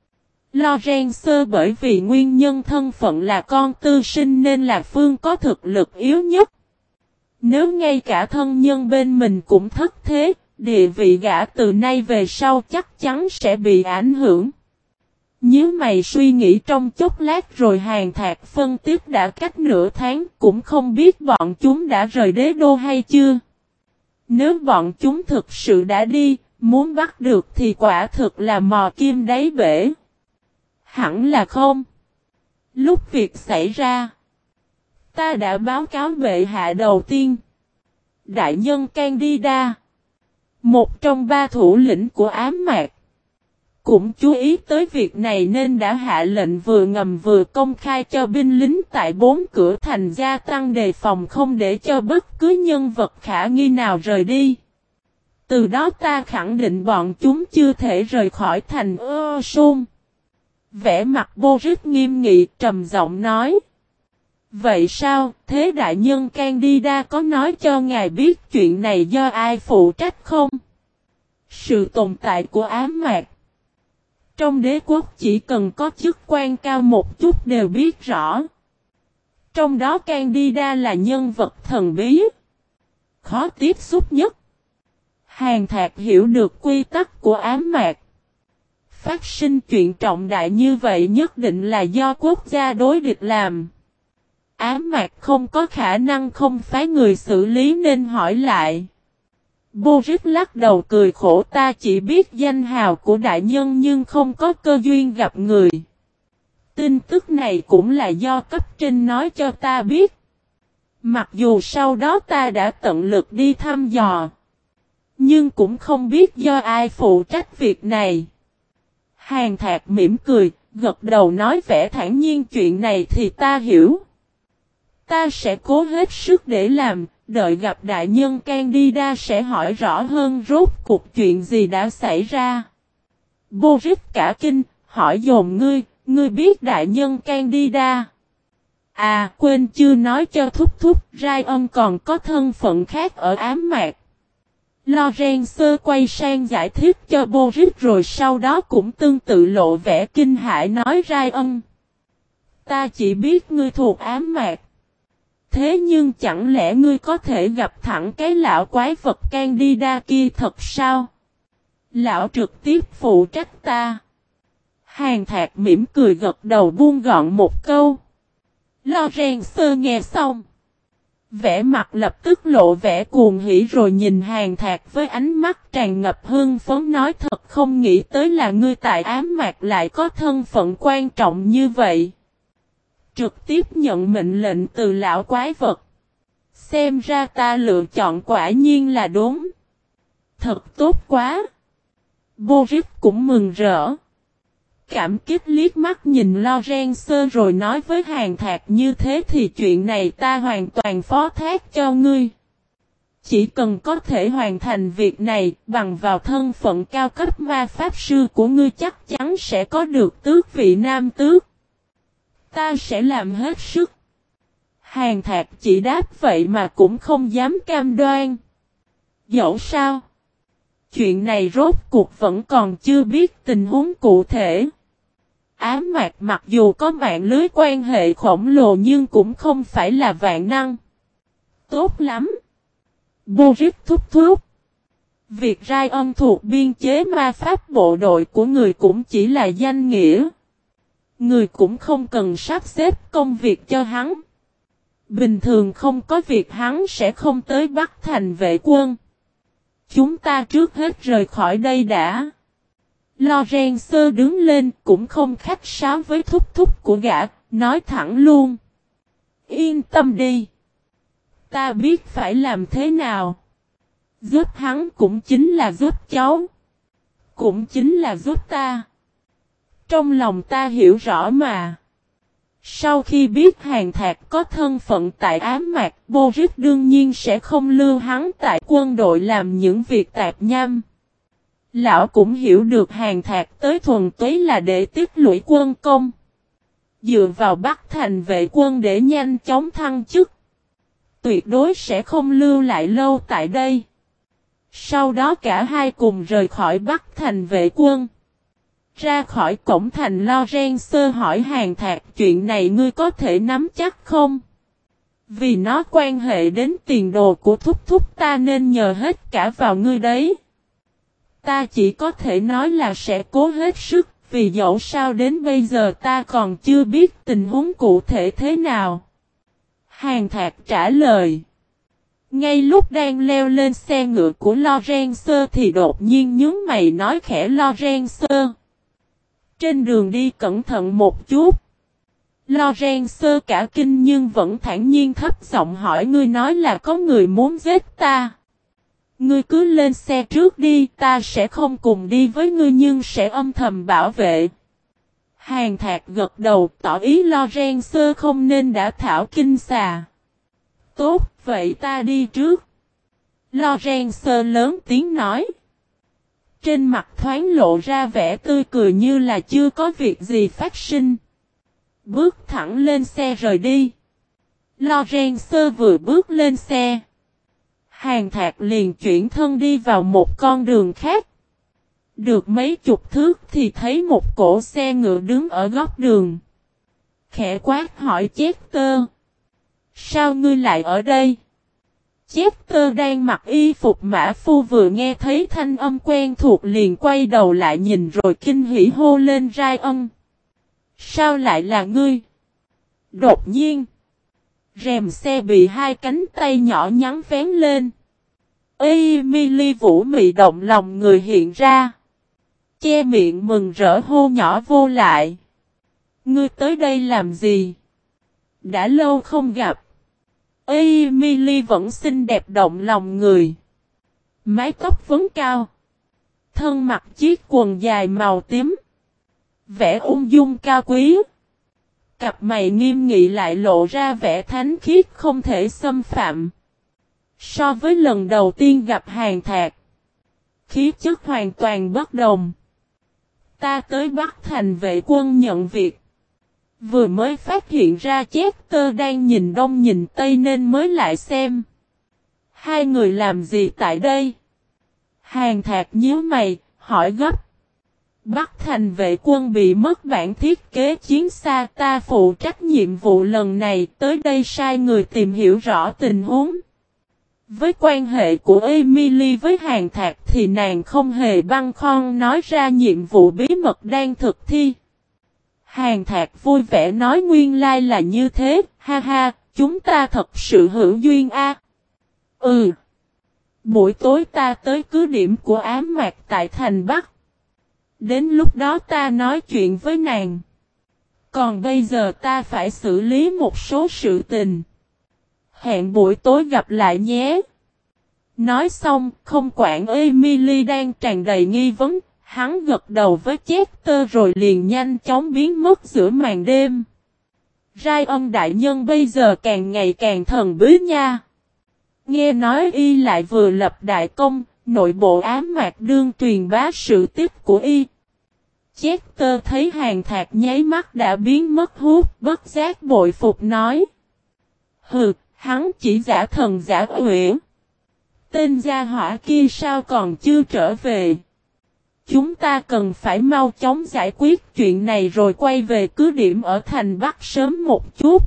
Lorenzo bởi vì nguyên nhân thân phận là con tư sinh nên là phương có thực lực yếu nhất. Nếu ngay cả thân nhân bên mình cũng thất thế, địa vị gã từ nay về sau chắc chắn sẽ bị ảnh hưởng. Nhớ mày suy nghĩ trong chốc lát rồi Hàn Thạc phân tích đã cách nửa tháng cũng không biết bọn chúng đã rời đế đô hay chưa. Nếu bọn chúng thực sự đã đi, muốn bắt được thì quả thực là mò kim đáy bể. Hẳn là không. Lúc việc xảy ra, ta đã báo cáo bệ hạ đầu tiên. Đại nhân Candida, một trong 3 thủ lĩnh của ám mạc, cũng chú ý tới việc này nên đã hạ lệnh vừa ngầm vừa công khai cho binh lính tại 4 cửa thành gia tăng đề phòng không để cho bất cứ nhân vật khả nghi nào rời đi. Từ đó ta khẳng định bọn chúng chưa thể rời khỏi thành Sôn. Vẻ mặt Boris nghiêm nghị trầm giọng nói. Vậy sao, thế đại nhân Candida có nói cho ngài biết chuyện này do ai phụ trách không? Sự tồn tại của ám mạc trong đế quốc chỉ cần có chức quan cao một chút đều biết rõ. Trong đó Candida là nhân vật thần bí, khó tiếp xúc nhất. Hàn Thạc hiểu được quy tắc của ám mạc. Phát sinh chuyện trọng đại như vậy nhất định là do quốc gia đối địch làm. Ám mạc không có khả năng không phái người xử lý nên hỏi lại. Boris lắc đầu cười khổ ta chỉ biết danh hào của đại nhân nhưng không có cơ duyên gặp người. Tin tức này cũng là do cấp trên nói cho ta biết. Mặc dù sau đó ta đã tận lực đi thăm dò. Nhưng cũng không biết do ai phụ trách việc này. Hàn Thạc mỉm cười, gật đầu nói vẻ thản nhiên chuyện này thì ta hiểu. Ta sẽ cố hết sức để làm, đợi gặp đại nhân Candida sẽ hỏi rõ hơn rốt cuộc chuyện gì đã xảy ra. Boris cả kinh, hỏi dồn ngươi biết đại nhân Candida. À, quên chưa nói cho thúc thúc, Ryan còn có thân phận khác ở ám mạc. Lorenzo quay sang giải thích cho Boris rồi sau đó cũng tương tự lộ vẻ kinh hãi nói Ryan. Ta chỉ biết ngươi thuộc ám mạc. Thế nhưng chẳng lẽ ngươi có thể gặp thẳng cái lão quái vật Candida kia thật sao? Lão trực tiếp phụ trách ta. Hàn Thạc mỉm cười gật đầu buông gọn một câu. Lorenzo nghe xong. Vẻ mặt lập tức lộ vẻ cuồng hỉ rồi nhìn Hàn Thạc với ánh mắt tràn ngập hưng phấn nói thật không nghĩ tới là ngươi tại ám mạc lại có thân phận quan trọng như vậy. Trực tiếp nhận mệnh lệnh từ lão quái vật. Xem ra ta lựa chọn quả nhiên là đúng. Thật tốt quá. Boris cũng mừng rỡ. Cảm kích liếc mắt nhìn Lorenzo rồi nói với Hàn Thạc như thế thì chuyện này ta hoàn toàn phó thác cho ngươi. Chỉ cần có thể hoàn thành việc này bằng vào thân phận cao cấp ma pháp sư của ngươi chắc chắn sẽ có được tước vị nam tước. Ta sẽ làm hết sức. Hàn Thạc chỉ đáp vậy mà cũng không dám cam đoan. Dẫu sao? Chuyện này rốt cuộc vẫn còn chưa biết tình huống cụ thể. Ám mạc mặc dù có mạng lưới quan hệ khổng lồ nhưng cũng không phải là vạn năng. Tốt lắm. Boris thúc thúc. Việc Ryan thuộc biên chế ma pháp bộ đội của người cũng chỉ là danh nghĩa. Người cũng không cần sắp xếp công việc cho hắn. Bình thường không có việc hắn sẽ không tới Bắc Thành vệ quân. Chúng ta trước hết rời khỏi đây đã. Lorenzo đứng lên cũng không khách sáo với thúc thúc của gã, nói thẳng luôn. Yên tâm đi. Ta biết phải làm thế nào. Giúp hắn cũng chính là giúp cháu. Cũng chính là giúp ta. Trong lòng ta hiểu rõ mà. Sau khi biết Hàn Thạc có thân phận tại ám mạc, Boris đương nhiên sẽ không lưu hắn tại quân đội làm những việc tạp nham. Lão cũng hiểu được Hàn Thạc tới thuần túy là để tiếp lũy quân công. Dựa vào Bắc Thành vệ quân để nhanh chóng thăng chức. Tuyệt đối sẽ không lưu lại lâu tại đây. Sau đó cả hai cùng rời khỏi Bắc Thành vệ quân. Ra khỏi cổng thành Lorenzo hỏi Hàn Thạc chuyện này ngươi có thể nắm chắc không? Vì nó quan hệ đến tiền đồ của thúc thúc ta nên nhờ hết cả vào ngươi đấy. Ta chỉ có thể nói là sẽ cố hết sức vì dẫu sao đến bây giờ ta còn chưa biết tình huống cụ thể thế nào. Hàn Thạc trả lời. Ngay lúc đang leo lên xe ngựa của Lorenzo thì đột nhiên nhướng mày nói khẽ Lorenzo. Trên đường đi cẩn thận một chút. Lorenzo cả kinh nhưng vẫn thản nhiên thấp giọng hỏi ngươi nói là có người muốn giết ta. Ngươi cứ lên xe trước đi, ta sẽ không cùng đi với ngươi nhưng sẽ âm thầm bảo vệ. Hàn Thạc gật đầu tỏ ý Lorenzo không nên đã thảo kinh xà. Tốt, vậy ta đi trước. Lorenzo lớn tiếng nói. Trên mặt thoáng lộ ra vẻ tươi cười như là chưa có việc gì phát sinh. Bước thẳng lên xe rời đi. Lorenzo vừa bước lên xe. Hàn Thạc liền chuyển thân đi vào một con đường khác. Được mấy chục thước thì thấy một cỗ xe ngựa đứng ở góc đường. Khẽ quát hỏi Chester. Sao ngươi lại ở đây? Chester đang mặc y phục mã phu vừa nghe thấy thanh âm quen thuộc liền quay đầu lại nhìn rồi kinh hỉ hô lên Ryan. Sao lại là ngươi? Đột nhiên. Rèm xe bị hai cánh tay nhỏ nhắn vén lên. Emily vũ mị động lòng người hiện ra. Che miệng mừng rỡ hô nhỏ vô lại. Ngươi tới đây làm gì? Đã lâu không gặp. Emily vẫn xinh đẹp động lòng người. Mái tóc vấn cao. Thân mặc chiếc quần dài màu tím. Vẻ ung dung cao quý. Cặp mày nghiêm nghị lại lộ ra vẻ thánh khiết không thể xâm phạm. So với lần đầu tiên gặp Hàn Thạc. Khí chất hoàn toàn bất đồng. Ta tới Bắc Thành vệ quân nhận việc. Vừa mới phát hiện ra Chester đang nhìn đông nhìn tây nên mới lại xem. Hai người làm gì tại đây? Hàn Thạc nhíu mày, hỏi gấp. Bắc Thành vệ quân bị mất bản thiết kế chiến xa ta phụ trách nhiệm vụ lần này tới đây sai người tìm hiểu rõ tình huống. Với quan hệ của Emily với Hàn Thạc thì nàng không hề băn khoăn nói ra nhiệm vụ bí mật đang thực thi. Hàn Thạc vui vẻ nói nguyên lai là như thế, ha ha, chúng ta thật sự hữu duyên a. Ừ. Buổi tối ta tới cứ điểm của ám mạc tại thành Bắc. Đến lúc đó ta nói chuyện với nàng. Còn bây giờ ta phải xử lý một số sự tình. Hẹn buổi tối gặp lại nhé. Nói xong, không quản Emily đang tràn đầy nghi vấn, hắn gật đầu với Chester rồi liền nhanh chóng biến mất giữa màn đêm. Ryan đại nhân bây giờ càng ngày càng thần bí nha. Nghe nói y lại vừa lập đại công, nội bộ ám mạc đương truyền bá sự tích của y. Chester thấy Hàn Thạc nháy mắt đã biến mất hút, bất giác bội phục nói. Hừ, hắn chỉ giả thần giả uyển. Tên gia hỏa kia sao còn chưa trở về? Chúng ta cần phải mau chóng giải quyết chuyện này rồi quay về cứ điểm ở thành Bắc sớm một chút.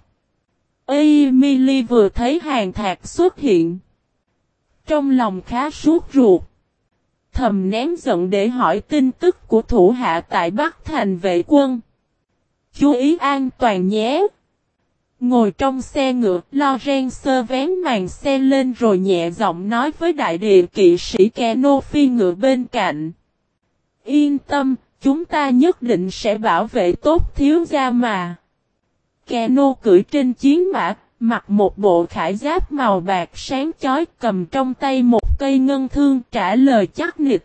Emily vừa thấy Hàn Thạc xuất hiện. Trong lòng khá sốt ruột. Thầm nén giận để hỏi tin tức của thủ hạ tại Bắc Thành vệ quân. Chú ý an toàn nhé. Ngồi trong xe ngựa, Lorenzo vén màn xe lên rồi nhẹ giọng nói với đại địa kỵ sĩ Keno phi ngựa bên cạnh. Yên tâm, chúng ta nhất định sẽ bảo vệ tốt thiếu gia mà. Keno cưỡi trên chiến mã, mặc một bộ khải giáp màu bạc sáng chói, cầm trong tay một cây ngân thương trả lời chắc nịch.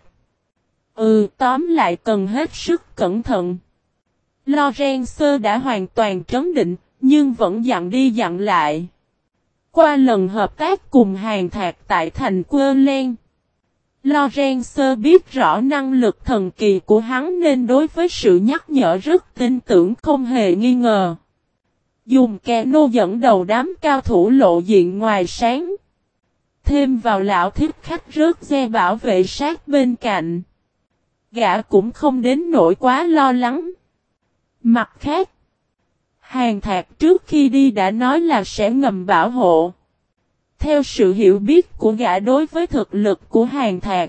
Tóm lại cần hết sức cẩn thận. Lorenzo đã hoàn toàn trấn định, nhưng vẫn dặn đi dặn lại. Qua lần hợp tác cùng Hàn Thạc tại thành Querlen, Lorenzo biết rõ năng lực thần kỳ của hắn nên đối với sự nhắc nhở rất tin tưởng không hề nghi ngờ. Dùng Keno dẫn đầu đám cao thủ lộ diện ngoài sáng. Thêm vào lão thiết khách rớt dê bảo vệ sát bên cạnh. Gã cũng không đến nỗi quá lo lắng. Mặt khác, Hàn Thạc trước khi đi đã nói là sẽ ngầm bảo hộ. Theo sự hiểu biết của gã đối với thực lực của Hàn Thạc,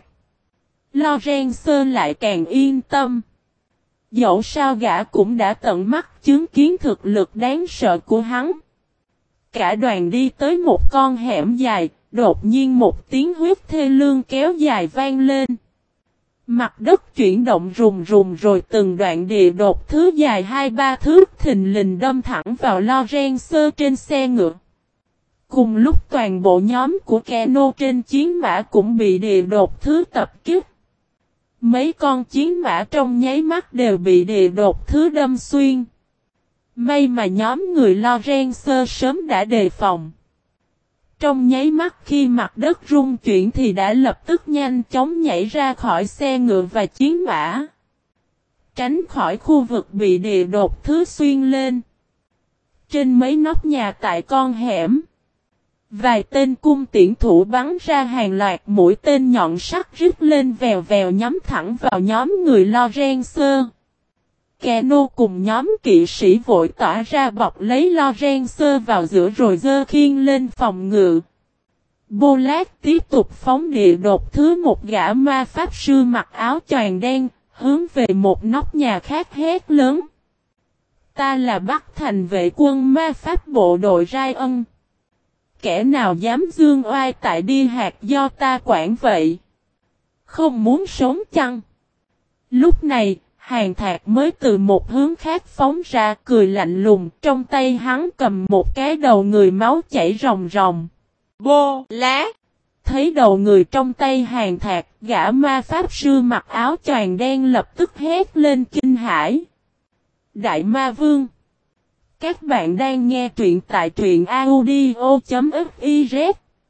Lorenzo lại càng yên tâm. Dẫu sao gã cũng đã tận mắt chứng kiến thực lực đáng sợ của hắn. Cả đoàn đi tới một con hẻm dài, đột nhiên một tiếng huyết thê lương kéo dài vang lên. Mặt đất chuyển động rùng rùng rồi từng đoạn địa đột thứ dài 2-3 thước thình lình đâm thẳng vào Lorenzo trên xe ngựa. Cùng lúc toàn bộ nhóm của Keno trên chiến mã cũng bị địa đột thứ tập kích. Mấy con chiến mã trong nháy mắt đều bị địa đột thứ đâm xuyên. May mà nhóm người Lorenzo sớm đã đề phòng. Trong nháy mắt khi mặt đất rung chuyển thì đã lập tức nhanh chóng nhảy ra khỏi xe ngựa và chiến mã. Tránh khỏi khu vực bị địa đột thứ xuyên lên. Trên mấy nóc nhà tại con hẻm, vài tên cung tiễn thủ bắn ra hàng loạt mũi tên nhọn sắc rít lên vèo vèo nhắm thẳng vào nhóm người Lorenzo. Keno cùng nhóm kỵ sĩ vội tỏa ra bọc lấy Lorenzo vào giữa rồi giơ khiên lên phòng ngự. Bolat tiếp tục phóng địa đột thứ một gã ma pháp sư mặc áo choàng đen, hướng về một nóc nhà khác hét lớn. Ta là Bắc Thành vệ quân ma pháp bộ đội Ryan. Kẻ nào dám dương oai tại đi hạt do ta quản vậy? Không muốn sống chăng? Lúc này, Hàn Thạc mới từ một hướng khác phóng ra cười lạnh lùng, trong tay hắn cầm một cái đầu người máu chảy ròng ròng. Bô lá! Thấy đầu người trong tay Hàn Thạc, gã ma pháp sư mặc áo choàng đen lập tức hét lên kinh hãi. Đại ma vương! Các bạn đang nghe truyện tại truyện audio.fiz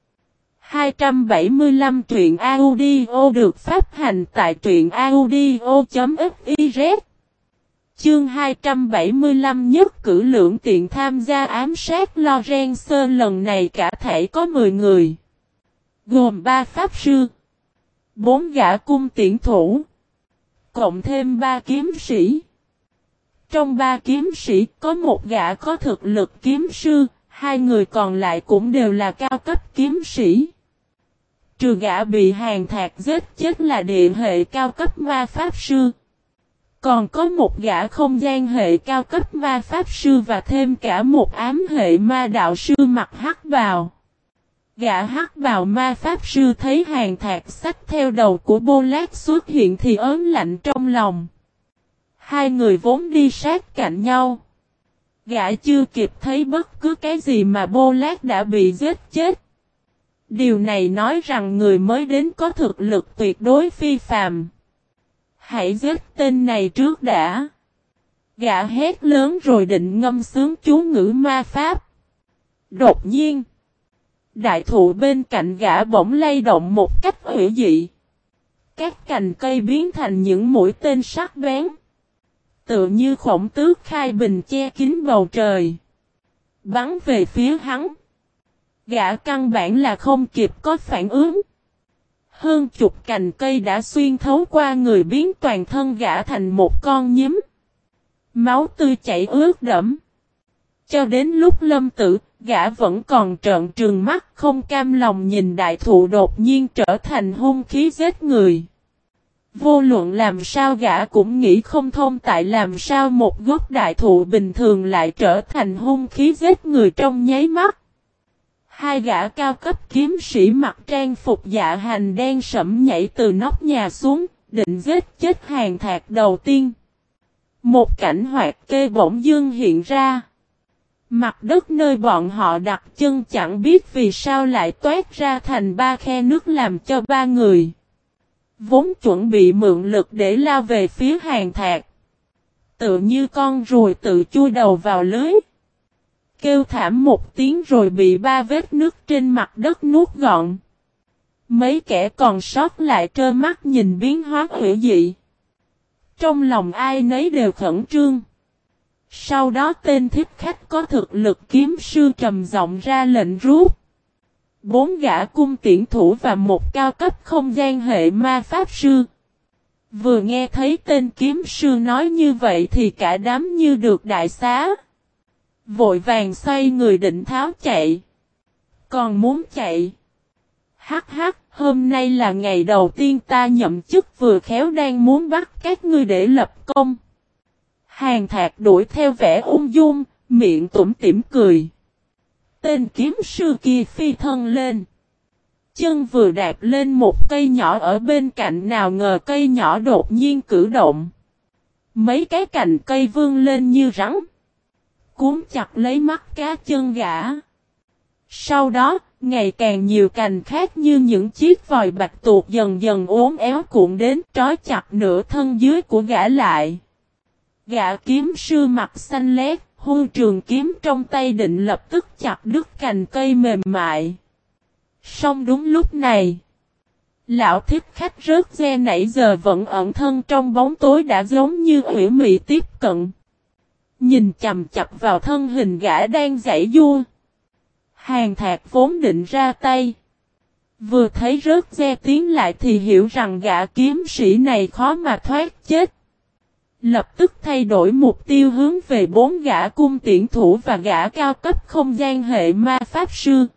275 truyện audio được phát hành tại truyện audio.fiz. Chương 275 nhất cử lưỡng tiện tham gia ám sát Lorenzo lần này cả thảy có 10 người. Gồm 3 pháp sư, 4 gã cung tiễn thủ, cộng thêm 3 kiếm sĩ. Trong 3 kiếm sĩ có một gã có thực lực kiếm sư, 2 người còn lại cũng đều là cao cấp kiếm sĩ. Trừ gã bị Hàn Thạc giết chết là địa hệ cao cấp ma pháp sư. Còn có một gã không gian hệ cao cấp ma pháp sư và thêm cả một ám hệ ma đạo sư mặc hắc bào. Gã hắc bào ma pháp sư thấy Hàn Thạc xách theo đầu của Bô Lát xuất hiện thì ớn lạnh trong lòng. Hai người vốn đi sát cạnh nhau. Gã chưa kịp thấy bất cứ cái gì mà Bô Lát đã bị giết chết. Điều này nói rằng người mới đến có thực lực tuyệt đối phi phàm. Hãy giết tên này trước đã. Gã hét lớn rồi định ngâm sướng chú ngữ ma pháp. Đột nhiên, đại thụ bên cạnh gã bỗng lay động một cách hủy dị. Các cành cây biến thành những mũi tên sắc bén. Tựa như khổng tước khai bình che kín bầu trời. Bắn về phía hắn. Gã căn bản là không kịp có phản ứng. Hơn chục cành cây đã xuyên thấu qua người biến toàn thân gã thành một con nhím. Máu tươi chảy ướt đẫm. Cho đến lúc lâm tử, gã vẫn còn trợn trừng mắt không cam lòng nhìn đại thụ đột nhiên trở thành hung khí giết người. Vô luận làm sao gã cũng nghĩ không thông tại làm sao một gốc đại thụ bình thường lại trở thành hung khí giết người trong nháy mắt. Hai gã cao cấp kiếm sĩ mặc trang phục dạ hành đen sẫm nhảy từ nóc nhà xuống, định giết chết Hàn Thạc đầu tiên. Một cảnh hoạt kê bỗng dưng hiện ra. Mặt đất nơi bọn họ đặt chân chẳng biết vì sao lại toát ra thành ba khe nước làm cho ba người vốn chuẩn bị mượn lực để lao về phía Hàn Thạc. Tự như con ruồi tự chui đầu vào lưới. Kêu thảm một tiếng rồi bị ba vết nước trên mặt đất nuốt gọn. Mấy kẻ còn sót lại trơ mắt nhìn biến hóa hủy dị. Trong lòng ai nấy đều khẩn trương. Sau đó tên thích khách có thực lực kiếm sư trầm giọng ra lệnh rút. 4 gã cung tiễn thủ và một cao cấp không gian hệ ma pháp sư. Vừa nghe thấy tên kiếm sư nói như vậy thì cả đám như được đại xá. Vội vàng xoay người định tháo chạy. Còn muốn chạy. Hắc hắc, hôm nay là ngày đầu tiên ta nhậm chức vừa khéo đang muốn bắt các ngươi để lập công. Hàn Thạc đuổi theo vẻ ung dung, miệng tủm tỉm cười. Tên kiếm sư kia phi thân lên. Chân vừa đạp lên một cây nhỏ ở bên cạnh nào ngờ cây nhỏ đột nhiên cử động. Mấy cái cành cây vươn lên như rắn. Cuốn chặt lấy mắt cá chân gã. Sau đó, ngày càng nhiều cành khác như những chiếc vòi bạch tuộc dần dần uốn éo cuộn đến trói chặt nửa thân dưới của gã lại. Gã kiếm sư mặt xanh lét, hung trường kiếm trong tay định lập tức chặt đứt cành cây mềm mại. Song đúng lúc này, lão thích khách rớt re nãy giờ vẫn ẩn thân trong bóng tối đã giống như ủy mị tiếp cận. Nhìn chằm chằm vào thân hình gã đang giãy giụa. Hàn Thạc vốn định ra tay. Vừa thấy rớt re tiến lại thì hiểu rằng gã kiếm sĩ này khó mà thoát chết. Lập tức thay đổi mục tiêu hướng về 4 gã cung tiễn thủ và gã cao cấp không gian hệ ma pháp sư.